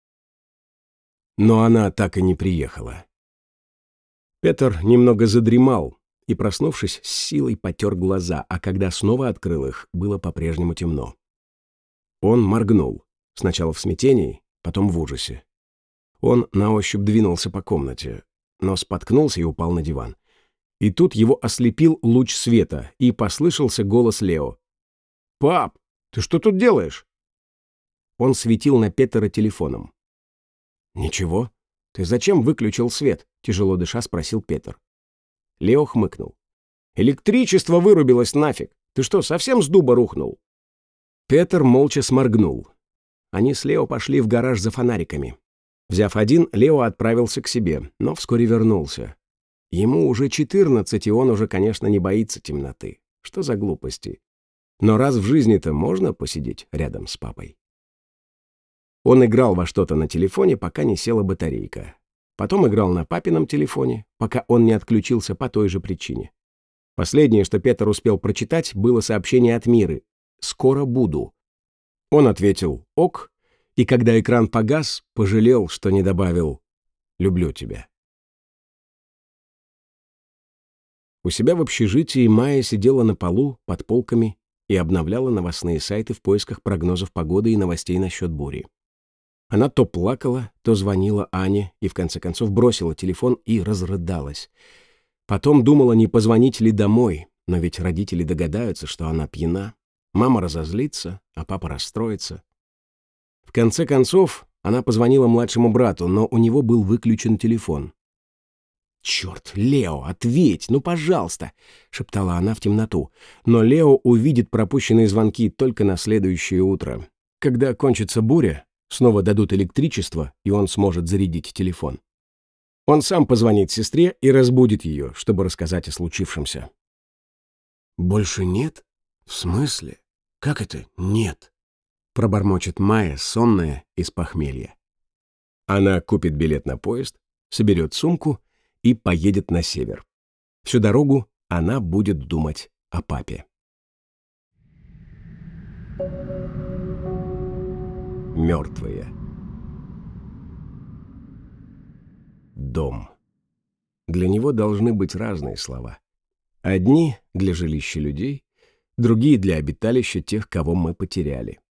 Но она так и не приехала. Петр немного задремал и, проснувшись, с силой потер глаза, а когда снова открыл их, было по-прежнему темно. Он моргнул. Сначала в смятении, потом в ужасе. Он на ощупь двинулся по комнате, но споткнулся и упал на диван. И тут его ослепил луч света, и послышался голос Лео. «Пап, ты что тут делаешь?» Он светил на Петра телефоном. «Ничего. Ты зачем выключил свет?» — тяжело дыша спросил Петр. Лео хмыкнул. «Электричество вырубилось нафиг. Ты что, совсем с дуба рухнул?» Петр молча сморгнул. Они с Лео пошли в гараж за фонариками. Взяв один, Лео отправился к себе, но вскоре вернулся. Ему уже 14, и он уже, конечно, не боится темноты. Что за глупости? Но раз в жизни-то можно посидеть рядом с папой. Он играл во что-то на телефоне, пока не села батарейка. Потом играл на папином телефоне, пока он не отключился по той же причине. Последнее, что Петр успел прочитать, было сообщение от Миры. «Скоро буду». Он ответил «ок», и когда экран погас, пожалел, что не добавил «люблю тебя». У себя в общежитии Майя сидела на полу под полками и обновляла новостные сайты в поисках прогнозов погоды и новостей насчет бури. Она то плакала, то звонила Ане и в конце концов бросила телефон и разрыдалась. Потом думала, не позвонить ли домой, но ведь родители догадаются, что она пьяна. Мама разозлится, а папа расстроится. В конце концов, она позвонила младшему брату, но у него был выключен телефон. «Черт, Лео, ответь, ну пожалуйста!» — шептала она в темноту. Но Лео увидит пропущенные звонки только на следующее утро. Когда кончится буря, снова дадут электричество, и он сможет зарядить телефон. Он сам позвонит сестре и разбудит ее, чтобы рассказать о случившемся. «Больше нет? В смысле? Как это нет?» — пробормочет Майя, сонная из похмелья. Она купит билет на поезд, соберет сумку и поедет на север. Всю дорогу она будет думать о папе. Мертвые. Дом. Для него должны быть разные слова. Одни для жилища людей, другие для обиталища тех, кого мы потеряли.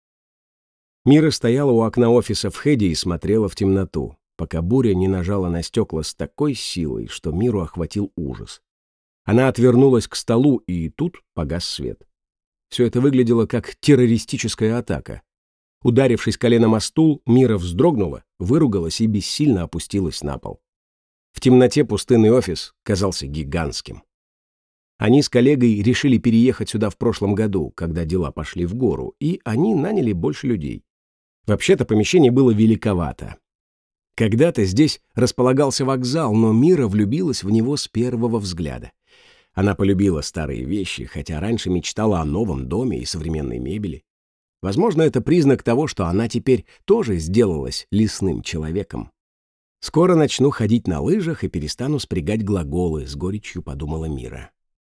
Мира стояла у окна офиса в Хэдди и смотрела в темноту, пока буря не нажала на стекла с такой силой, что Миру охватил ужас. Она отвернулась к столу, и тут погас свет. Все это выглядело как террористическая атака. Ударившись коленом о стул, Мира вздрогнула, выругалась и бессильно опустилась на пол. В темноте пустынный офис казался гигантским. Они с коллегой решили переехать сюда в прошлом году, когда дела пошли в гору, и они наняли больше людей. Вообще-то помещение было великовато. Когда-то здесь располагался вокзал, но Мира влюбилась в него с первого взгляда. Она полюбила старые вещи, хотя раньше мечтала о новом доме и современной мебели. Возможно, это признак того, что она теперь тоже сделалась лесным человеком. «Скоро начну ходить на лыжах и перестану спрягать глаголы», — с горечью подумала Мира.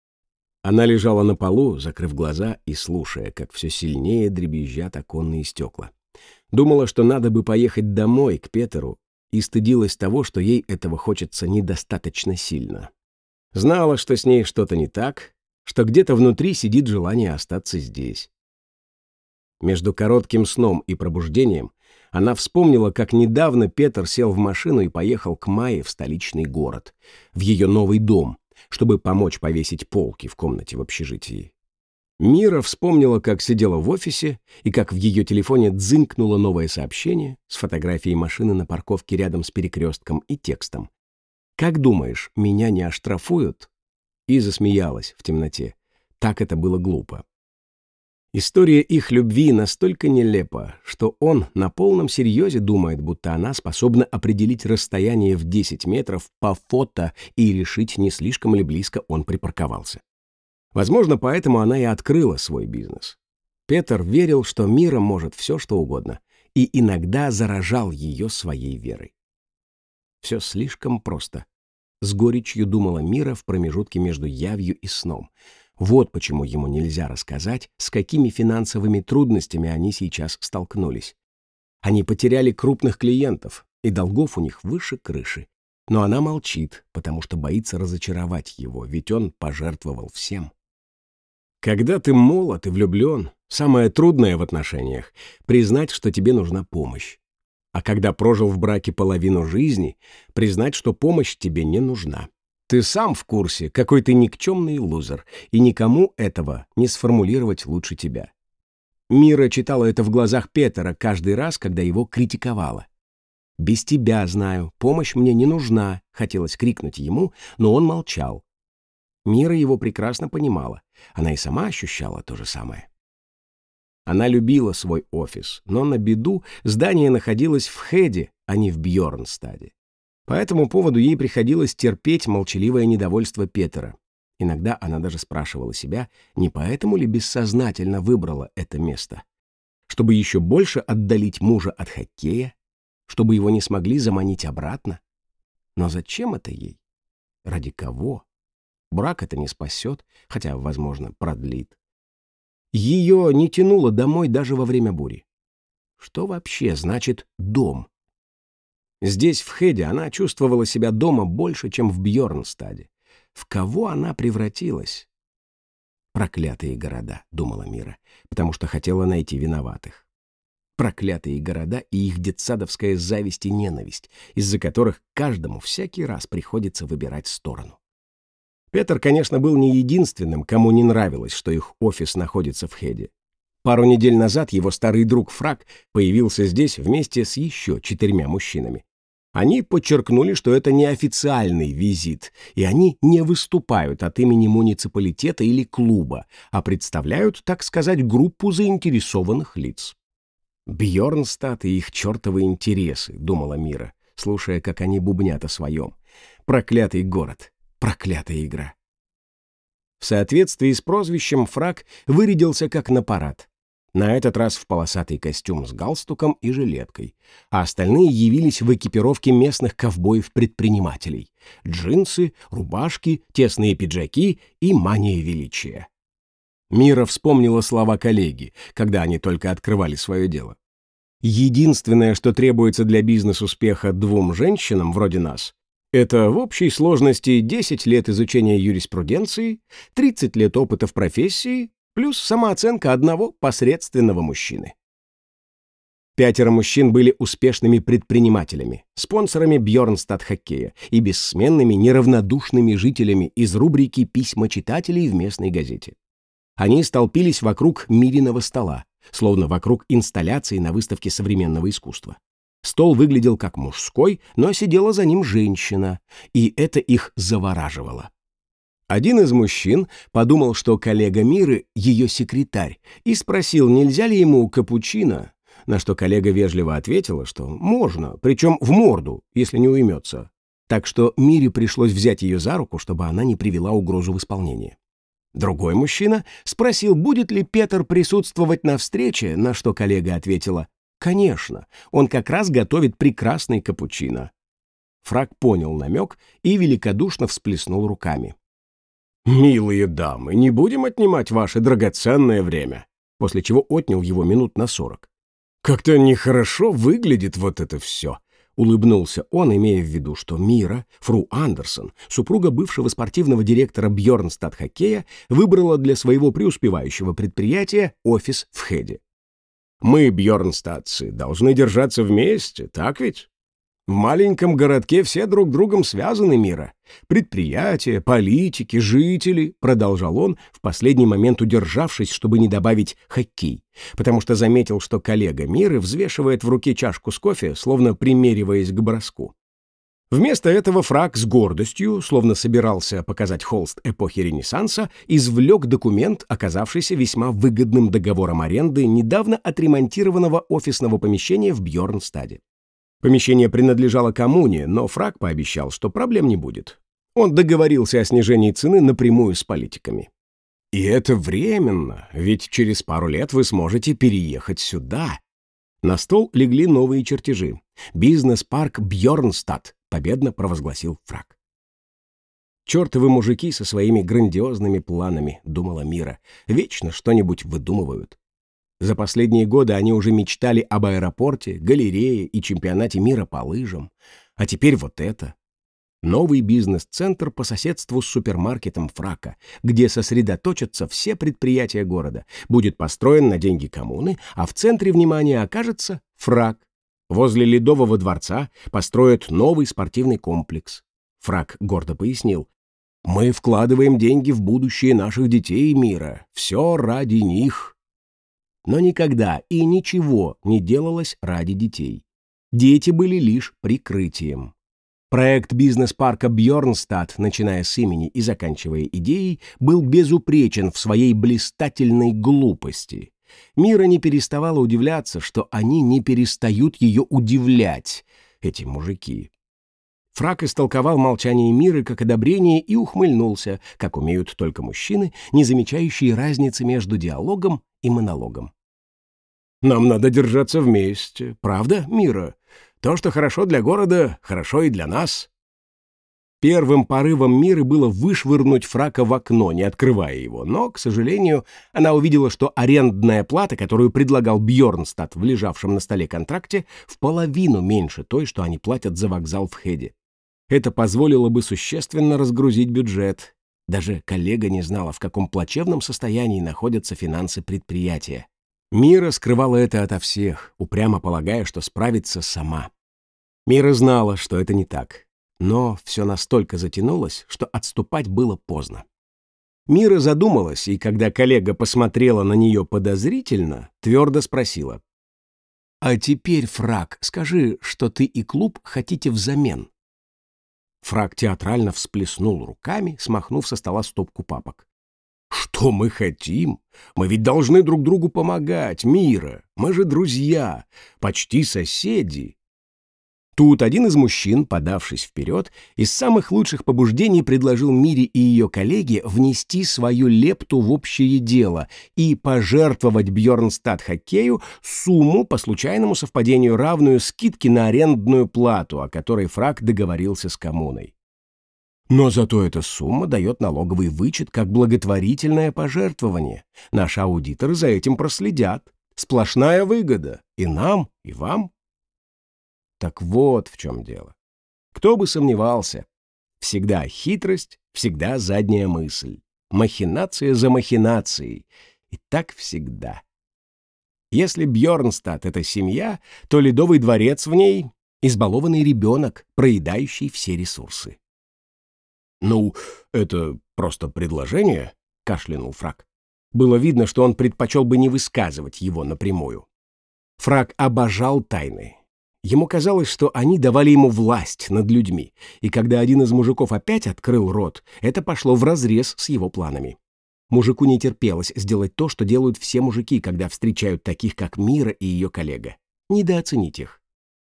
Она лежала на полу, закрыв глаза и слушая, как все сильнее дребезжат оконные стекла. Думала, что надо бы поехать домой, к Петеру, и стыдилась того, что ей этого хочется недостаточно сильно. Знала, что с ней что-то не так, что где-то внутри сидит желание остаться здесь. Между коротким сном и пробуждением она вспомнила, как недавно Петр сел в машину и поехал к Майе в столичный город, в ее новый дом, чтобы помочь повесить полки в комнате в общежитии. Мира вспомнила, как сидела в офисе и как в ее телефоне дзынькнуло новое сообщение с фотографией машины на парковке рядом с перекрестком и текстом. «Как думаешь, меня не оштрафуют?» И засмеялась в темноте. Так это было глупо. История их любви настолько нелепа, что он на полном серьезе думает, будто она способна определить расстояние в 10 метров по фото и решить, не слишком ли близко он припарковался. Возможно, поэтому она и открыла свой бизнес. Петр верил, что Мира может все, что угодно, и иногда заражал ее своей верой. Все слишком просто. С горечью думала Мира в промежутке между явью и сном. Вот почему ему нельзя рассказать, с какими финансовыми трудностями они сейчас столкнулись. Они потеряли крупных клиентов, и долгов у них выше крыши. Но она молчит, потому что боится разочаровать его, ведь он пожертвовал всем. Когда ты молод и влюблен, самое трудное в отношениях — признать, что тебе нужна помощь. А когда прожил в браке половину жизни, признать, что помощь тебе не нужна. Ты сам в курсе, какой ты никчемный лузер, и никому этого не сформулировать лучше тебя. Мира читала это в глазах Петера каждый раз, когда его критиковала. «Без тебя, знаю, помощь мне не нужна», — хотелось крикнуть ему, но он молчал. Мира его прекрасно понимала. Она и сама ощущала то же самое. Она любила свой офис, но на беду здание находилось в Хэдди, а не в Бьорнстаде. По этому поводу ей приходилось терпеть молчаливое недовольство Петера. Иногда она даже спрашивала себя, не поэтому ли бессознательно выбрала это место. Чтобы еще больше отдалить мужа от хоккея, чтобы его не смогли заманить обратно. Но зачем это ей? Ради кого? Брак это не спасет, хотя, возможно, продлит. Ее не тянуло домой даже во время бури. Что вообще значит «дом»? Здесь, в Хэдди, она чувствовала себя дома больше, чем в Бьорнстаде. В кого она превратилась? «Проклятые города», — думала Мира, потому что хотела найти виноватых. Проклятые города и их детсадовская зависть и ненависть, из-за которых каждому всякий раз приходится выбирать сторону. Петр, конечно, был не единственным, кому не нравилось, что их офис находится в Хеде. Пару недель назад его старый друг Фрак появился здесь вместе с еще 4 мужчинами. Они подчеркнули, что это неофициальный визит, и они не выступают от имени муниципалитета или клуба, а представляют, так сказать, группу заинтересованных лиц. «Бьернстад и их чертовы интересы», — думала Мира, слушая, как они бубнят о своем. «Проклятый город, проклятая игра». В соответствии с прозвищем Фрак вырядился как на парад. На этот раз в полосатый костюм с галстуком и жилеткой, а остальные явились в экипировке местных ковбоев-предпринимателей. Джинсы, рубашки, тесные пиджаки и мания величия. Мира вспомнила слова коллеги, когда они только открывали свое дело. Единственное, что требуется для бизнес-успеха 2 женщинам вроде нас, это в общей сложности 10 лет изучения юриспруденции, 30 лет опыта в профессии, плюс самооценка одного посредственного мужчины. 5 мужчин были успешными предпринимателями, спонсорами Бьернстад-хоккея и бессменными неравнодушными жителями из рубрики «Письма читателей» в местной газете. Они столпились вокруг Мириного стола, словно вокруг инсталляции на выставке современного искусства. Стол выглядел как мужской, но сидела за ним женщина, и это их завораживало. Один из мужчин подумал, что коллега Миры — ее секретарь, и спросил, нельзя ли ему капучино, на что коллега вежливо ответила, что можно, причем в морду, если не уймется. Так что Мире пришлось взять ее за руку, чтобы она не привела угрозу в исполнение. Другой мужчина спросил, будет ли Петр присутствовать на встрече, на что коллега ответила, конечно, он как раз готовит прекрасный капучино. Фрак понял намек и великодушно всплеснул руками. «Милые дамы, не будем отнимать ваше драгоценное время», после чего отнял его минут на 40. «Как-то нехорошо выглядит вот это все», — улыбнулся он, имея в виду, что Мира, фру Андерсон, супруга бывшего спортивного директора Бьернстад-хоккея, выбрала для своего преуспевающего предприятия офис в Хеде. «Мы, бьернстадцы, должны держаться вместе, так ведь? В маленьком городке все друг другом связаны, Мира. Предприятия, политики, жители», — продолжал он, в последний момент удержавшись, чтобы не добавить «хоккей», потому что заметил, что коллега Миры взвешивает в руке чашку с кофе, словно примериваясь к броску. Вместо этого Фрак с гордостью, словно собирался показать холст эпохи Ренессанса, извлек документ, оказавшийся весьма выгодным договором аренды недавно отремонтированного офисного помещения в Бьернстаде. Помещение принадлежало коммуне, но Фрак пообещал, что проблем не будет. Он договорился о снижении цены напрямую с политиками. «И это временно, ведь через пару лет вы сможете переехать сюда». На стол легли новые чертежи. «Бизнес-парк Бьернстад», — победно провозгласил Фрак. «Чертовы мужики со своими грандиозными планами», — думала Мира, — «вечно что-нибудь выдумывают». За последние годы они уже мечтали об аэропорте, галерее и чемпионате мира по лыжам. А теперь вот это. Новый бизнес-центр по соседству с супермаркетом Фрака, где сосредоточатся все предприятия города, будет построен на деньги коммуны, а в центре внимания окажется Фрак. Возле Ледового дворца построят новый спортивный комплекс. Фрак гордо пояснил: «Мы вкладываем деньги в будущее наших детей и мира. Все ради них». Но никогда и ничего не делалось ради детей. Дети были лишь прикрытием. Проект бизнес-парка Бьернстад, начиная с имени и заканчивая идеей, был безупречен в своей блистательной глупости. Мира не переставала удивляться, что они не перестают ее удивлять, эти мужики. Фрак истолковал молчание Миры как одобрение и ухмыльнулся, как умеют только мужчины, не замечающие разницы между диалогом и монологом. «Нам надо держаться вместе, правда, Мира? То, что хорошо для города, хорошо и для нас». Первым порывом Миры было вышвырнуть Фрака в окно, не открывая его, но, к сожалению, она увидела, что арендная плата, которую предлагал Бьернстад в лежавшем на столе контракте, в половину меньше той, что они платят за вокзал в Хеде. Это позволило бы существенно разгрузить бюджет. Даже коллега не знала, в каком плачевном состоянии находятся финансы предприятия. Мира скрывала это ото всех, упрямо полагая, что справится сама. Мира знала, что это не так. Но все настолько затянулось, что отступать было поздно. Мира задумалась, и когда коллега посмотрела на нее подозрительно, твердо спросила: «А теперь, Фрак, скажи, что ты и клуб хотите взамен». Фрак театрально всплеснул руками, смахнув со стола стопку папок. «Что мы хотим? Мы ведь должны друг другу помогать, Мира. Мы же друзья, почти соседи». Тут один из мужчин, подавшись вперед, из самых лучших побуждений предложил Мире и ее коллеге внести свою лепту в общее дело и пожертвовать Бьорнстадт-хоккею сумму, по случайному совпадению равную скидке на арендную плату, о которой Фрак договорился с коммуной. Но зато эта сумма дает налоговый вычет как благотворительное пожертвование. Наши аудиторы за этим проследят. Сплошная выгода и нам, и вам. Так вот в чем дело. Кто бы сомневался. Всегда хитрость, всегда задняя мысль. Махинация за махинацией. И так всегда. Если Бьорнстадт — это семья, то Ледовый дворец в ней — избалованный ребенок, проедающий все ресурсы. «Ну, это просто предложение», — кашлянул Фрак. Было видно, что он предпочел бы не высказывать его напрямую. Фрак обожал тайны. Ему казалось, что они давали ему власть над людьми, и когда один из мужиков опять открыл рот, это пошло вразрез с его планами. Мужику не терпелось сделать то, что делают все мужики, когда встречают таких, как Мира и ее коллега. Недооценить их.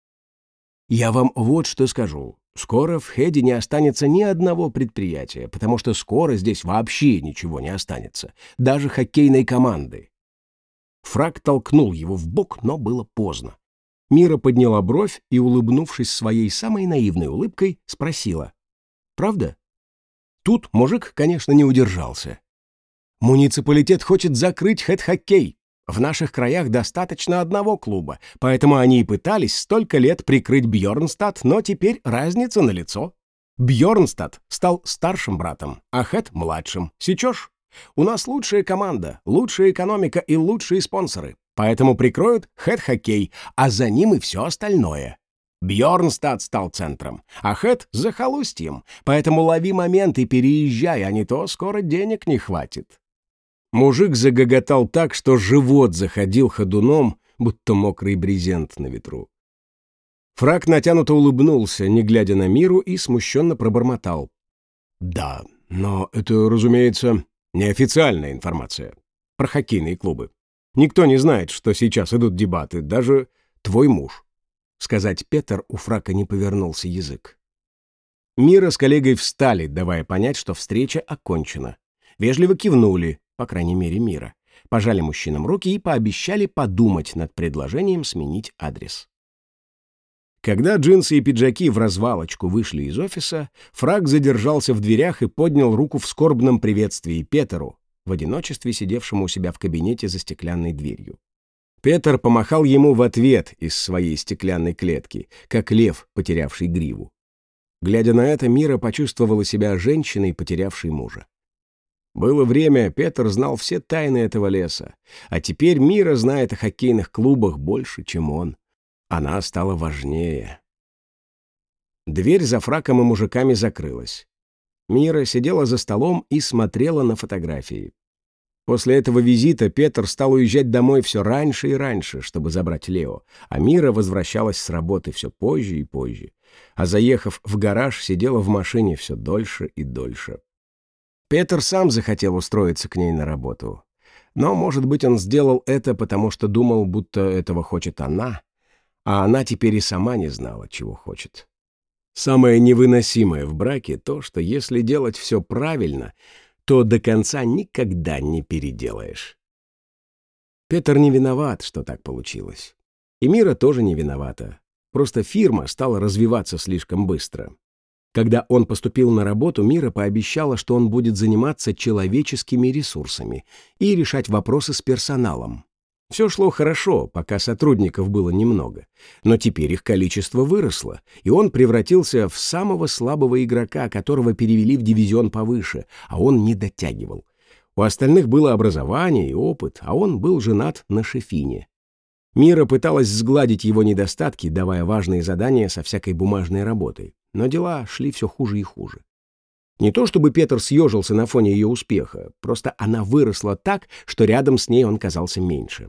«Я вам вот что скажу. Скоро в Хеде не останется ни одного предприятия, потому что скоро здесь вообще ничего не останется, даже хоккейной команды». Фрак толкнул его в бок, но было поздно. Мира подняла бровь и, улыбнувшись своей самой наивной улыбкой, спросила: «Правда?» Тут мужик, конечно, не удержался. «Муниципалитет хочет закрыть Хед-хоккей. В наших краях достаточно одного клуба, поэтому они и пытались столько лет прикрыть Бьорнстадт, но теперь разница налицо. Бьорнстадт стал старшим братом, а Хед — младшим. Сечешь? У нас лучшая команда, лучшая экономика и лучшие спонсоры. Поэтому прикроют Хед-хоккей, а за ним и все остальное. Бьорнстадт стал центром, а Хед — захолустьем, поэтому лови момент и переезжай, а не то скоро денег не хватит». Мужик загоготал так, что живот заходил ходуном, будто мокрый брезент на ветру. Фрак натянуто улыбнулся, не глядя на Миру, и смущенно пробормотал: «Да, но это, разумеется, неофициальная информация про хоккейные клубы. Никто не знает, что сейчас идут дебаты, даже твой муж». Сказать Петер у Фрака не повернулся язык. Мира с коллегой встали, давая понять, что встреча окончена. Вежливо кивнули, по крайней мере, Мира, пожали мужчинам руки и пообещали подумать над предложением сменить адрес. Когда джинсы и пиджаки в развалочку вышли из офиса, Фрак задержался в дверях и поднял руку в скорбном приветствии Петеру, в одиночестве сидевшему у себя в кабинете за стеклянной дверью. Петер помахал ему в ответ из своей стеклянной клетки, как лев, потерявший гриву. Глядя на это, Мира почувствовала себя женщиной, потерявшей мужа. Было время, Петр знал все тайны этого леса, а теперь Мира знает о хоккейных клубах больше, чем он. Она стала важнее. Дверь за Фраком и мужиками закрылась. Мира сидела за столом и смотрела на фотографии. После этого визита Петр стал уезжать домой все раньше и раньше, чтобы забрать Лео, а Мира возвращалась с работы все позже и позже, а заехав в гараж, сидела в машине все дольше и дольше. Петр сам захотел устроиться к ней на работу. Но, может быть, он сделал это, потому что думал, будто этого хочет она, а она теперь и сама не знала, чего хочет. Самое невыносимое в браке то, что если делать все правильно, то до конца никогда не переделаешь. Петр не виноват, что так получилось. И Мира тоже не виновата. Просто фирма стала развиваться слишком быстро. Когда он поступил на работу, Мира пообещала, что он будет заниматься человеческими ресурсами и решать вопросы с персоналом. Все шло хорошо, пока сотрудников было немного. Но теперь их количество выросло, и он превратился в самого слабого игрока, которого перевели в дивизион повыше, а он не дотягивал. У остальных было образование и опыт, а он был женат на шефине. Мира пыталась сгладить его недостатки, давая важные задания со всякой бумажной работой, но дела шли все хуже и хуже. Не то чтобы Петр съежился на фоне ее успеха, просто она выросла так, что рядом с ней он казался меньше.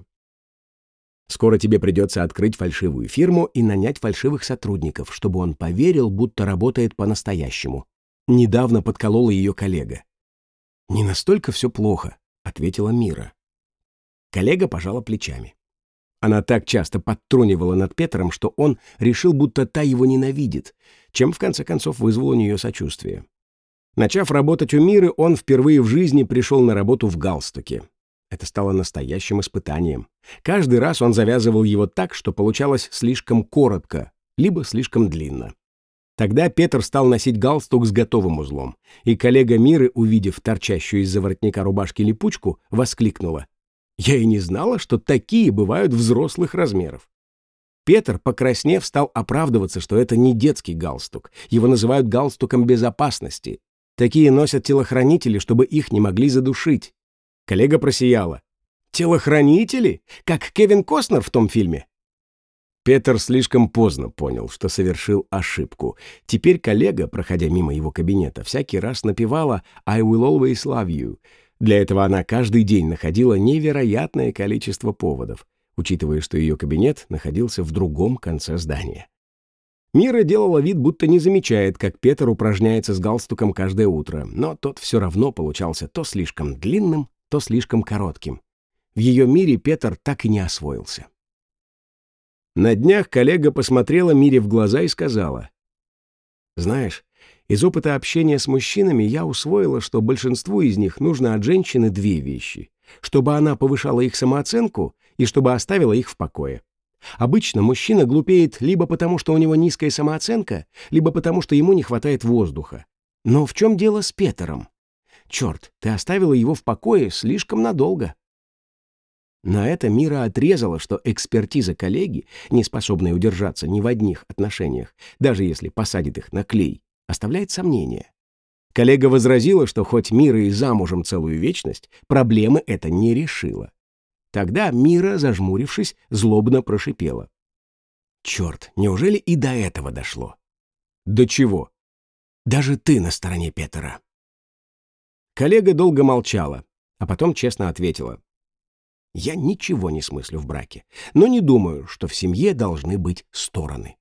Скоро тебе придется открыть фальшивую фирму и нанять фальшивых сотрудников, чтобы он поверил, будто работает по-настоящему. Недавно подколола ее коллега. «Не настолько все плохо», — ответила Мира. Коллега пожала плечами. Она так часто подтрунивала над Петром, что он решил, будто та его ненавидит, чем в конце концов вызвал у нее сочувствие. Начав работать у Миры, он впервые в жизни пришел на работу в галстуке. Это стало настоящим испытанием. Каждый раз он завязывал его так, что получалось слишком коротко, либо слишком длинно. Тогда Петр стал носить галстук с готовым узлом, и коллега Миры, увидев торчащую из-за воротника рубашки липучку, воскликнула: «Я и не знала, что такие бывают взрослых размеров». Петр, покраснев, стал оправдываться, что это не детский галстук. Его называют галстуком безопасности. Такие носят телохранители, чтобы их не могли задушить. Коллега просияла. «Телохранители? Как Кевин Костнер в том фильме?» Петр слишком поздно понял, что совершил ошибку. Теперь коллега, проходя мимо его кабинета, всякий раз напевала «I will always love you». Для этого она каждый день находила невероятное количество поводов, учитывая, что ее кабинет находился в другом конце здания. Мира делала вид, будто не замечает, как Петр упражняется с галстуком каждое утро, но тот все равно получался то слишком длинным, то слишком коротким. В ее мире Петр так и не освоился. На днях коллега посмотрела Мире в глаза и сказала: «Знаешь, из опыта общения с мужчинами я усвоила, что большинству из них нужно от женщины две вещи: чтобы она повышала их самооценку и чтобы оставила их в покое. Обычно мужчина глупеет либо потому, что у него низкая самооценка, либо потому, что ему не хватает воздуха. Но в чем дело с Петером? Черт, ты оставила его в покое слишком надолго». На это Мира отрезала, что экспертиза коллеги, не способная удержаться ни в одних отношениях, даже если посадит их на клей, оставляет сомнения. Коллега возразила, что хоть Мира и замужем целую вечность, проблемы это не решила. Тогда Мира, зажмурившись, злобно прошипела: «Черт, неужели и до этого дошло?» «До чего?» «Даже ты на стороне Петера». Коллега долго молчала, а потом честно ответила: «Я ничего не смыслю в браке, но не думаю, что в семье должны быть стороны».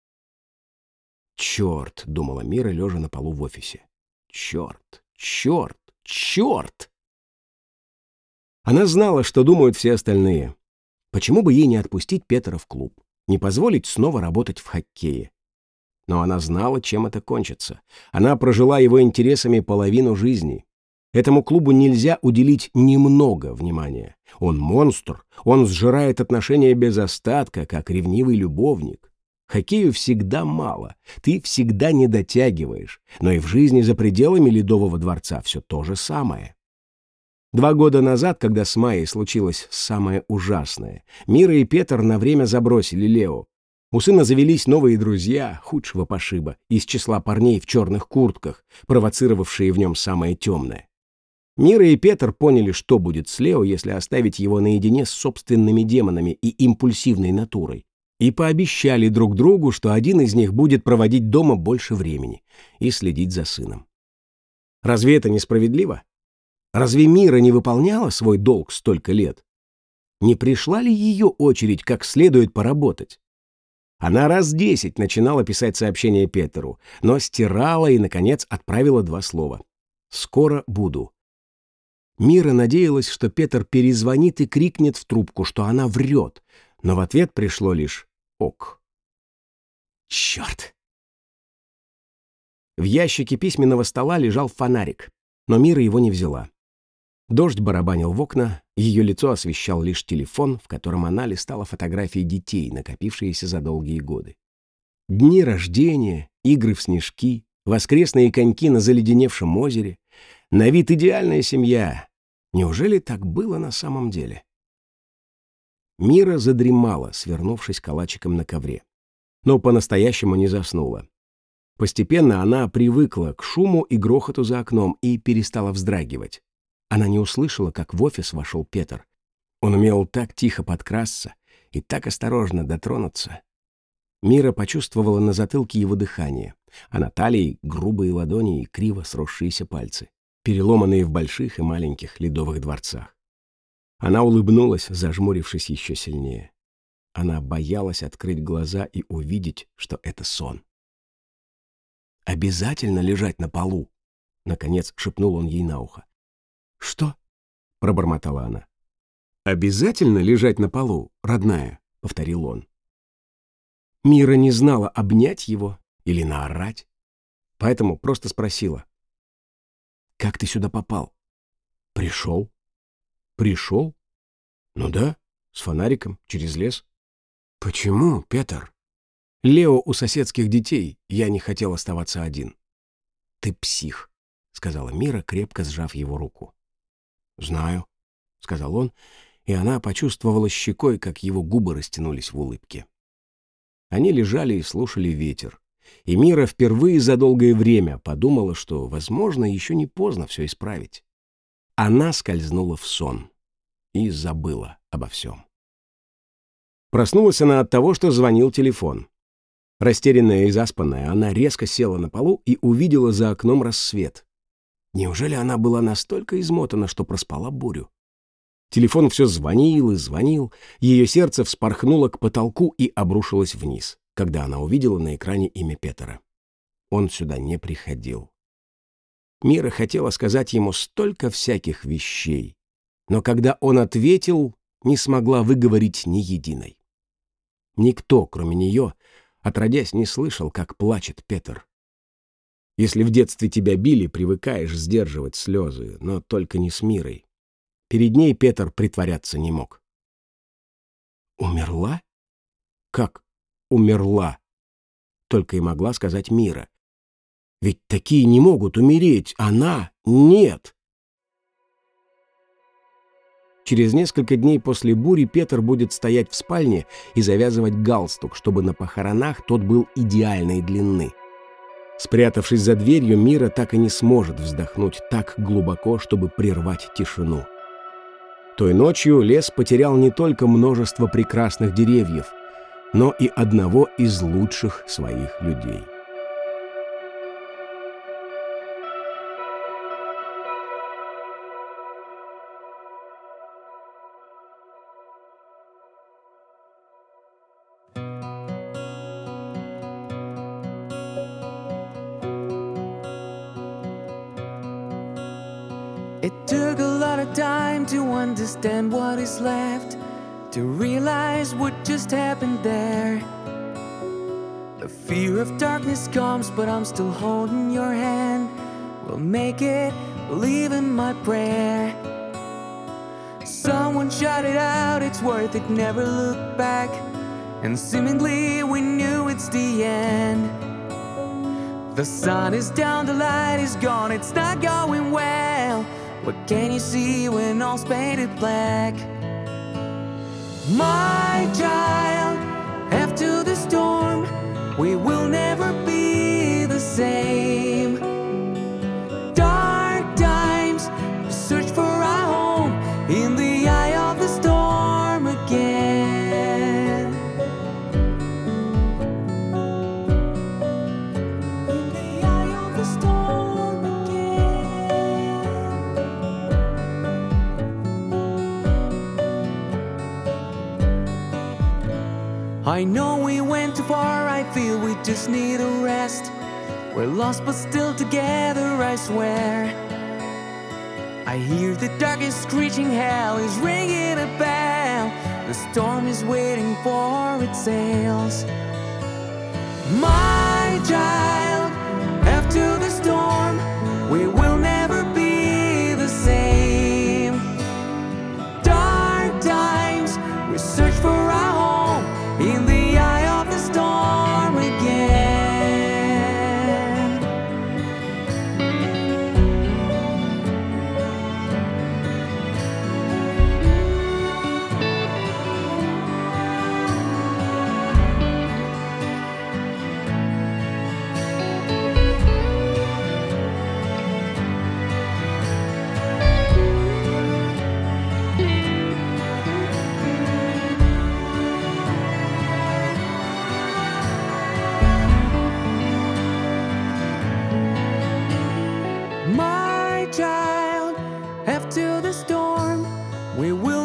«Черт», — думала Мира, лежа на полу в офисе. «Черт, черт, черт!» Она знала, что думают все остальные. Почему бы ей не отпустить Петера в клуб, не позволить снова работать в хоккее? Но она знала, чем это кончится. Она прожила его интересами половину жизни. Этому клубу нельзя уделить немного внимания. Он монстр, он сжирает отношения без остатка, как ревнивый любовник. Хоккею всегда мало, ты всегда не дотягиваешь, но и в жизни за пределами Ледового дворца все то же самое. 2 года назад, когда с Майей случилось самое ужасное, Мира и Петр на время забросили Лео. У сына завелись новые друзья, худшего пошиба, из числа парней в черных куртках, провоцировавшие в нем самое темное. Мира и Петр поняли, что будет с Лео, если оставить его наедине с собственными демонами и импульсивной натурой, и пообещали друг другу, что один из них будет проводить дома больше времени и следить за сыном. Разве это несправедливо? Разве Мира не выполняла свой долг столько лет? Не пришла ли ее очередь как следует поработать? Она раз 10 начинала писать сообщение Петеру, но стирала и, наконец, отправила 2 слова: «Скоро буду». Мира надеялась, что Петр перезвонит и крикнет в трубку, что она врет, но в ответ пришло лишь «ок». Черт! В ящике письменного стола лежал фонарик, но Мира его не взяла. Дождь барабанил в окна, ее лицо освещал лишь телефон, в котором она листала фотографии детей, накопившиеся за долгие годы. Дни рождения, игры в снежки, воскресные коньки на заледеневшем озере. На вид идеальная семья. Неужели так было на самом деле? Мира задремала, свернувшись калачиком на ковре. Но по-настоящему не заснула. Постепенно она привыкла к шуму и грохоту за окном и перестала вздрагивать. Она не услышала, как в офис вошел Петр. Он умел так тихо подкрасться и так осторожно дотронуться. Мира почувствовала на затылке его дыхание, а на талии грубые ладони и криво сросшиеся пальцы, переломанные в больших и маленьких ледовых дворцах. Она улыбнулась, зажмурившись еще сильнее. Она боялась открыть глаза и увидеть, что это сон. «Обязательно лежать на полу?» — наконец шепнул он ей на ухо. «Что?» — пробормотала она. «Обязательно лежать на полу, родная?» — повторил он. Мира не знала, обнять его или наорать, поэтому просто спросила. «Как ты сюда попал?» «Пришел». «Пришел?» «Ну да, с фонариком, через лес». «Почему, Петр?» «Лео у соседских детей, я не хотел оставаться один». «Ты псих», — сказала Мира, крепко сжав его руку. «Знаю», — сказал он, и она почувствовала щекой, как его губы растянулись в улыбке. Они лежали и слушали ветер, и Мира впервые за долгое время подумала, что, возможно, еще не поздно все исправить. Она скользнула в сон и забыла обо всем. Проснулась она от того, что звонил телефон. Растерянная и заспанная, она резко села на полу и увидела за окном рассвет. Неужели она была настолько измотана, что проспала бурю? Телефон все звонил и звонил, ее сердце вспорхнуло к потолку и обрушилось вниз, когда она увидела на экране имя Петера. Он сюда не приходил. Мира хотела сказать ему столько всяких вещей, но когда он ответил, не смогла выговорить ни единой. Никто, кроме нее, отродясь, не слышал, как плачет Петр. Если в детстве тебя били, привыкаешь сдерживать слезы, но только не с Мирой. Перед ней Петр притворяться не мог. «Умерла? Как умерла?» Только и могла сказать Мира. «Ведь такие не могут умереть, она — нет!» Через несколько дней после бури Петр будет стоять в спальне и завязывать галстук, чтобы на похоронах тот был идеальной длины. Спрятавшись за дверью, Мира так и не сможет вздохнуть так глубоко, чтобы прервать тишину. Той ночью лес потерял не только множество прекрасных деревьев, но и одного из лучших своих людей. It took a lot of time to understand what is left, to realize what just happened there. The fear of darkness comes, but I'm still holding your hand. We'll make it, believe in my prayer. Someone shout it out, it's worth it, never look back. And seemingly we knew it's the end. The sun is down, the light is gone, it's not going well. What can you see when all's painted black? My child, after the storm, we will never be the same. Dark times, we search for our home in the eye of the storm again. In the eye of the storm again. I know we went too far, I feel we just need a rest. We're lost but still together, I swear. I hear the darkest screeching, hell is ringing a bell. The storm is waiting for its sails. My child, after the storm, we will never be the same. Dark times, we search for our home in the eye of the storm again. child. After the storm, we will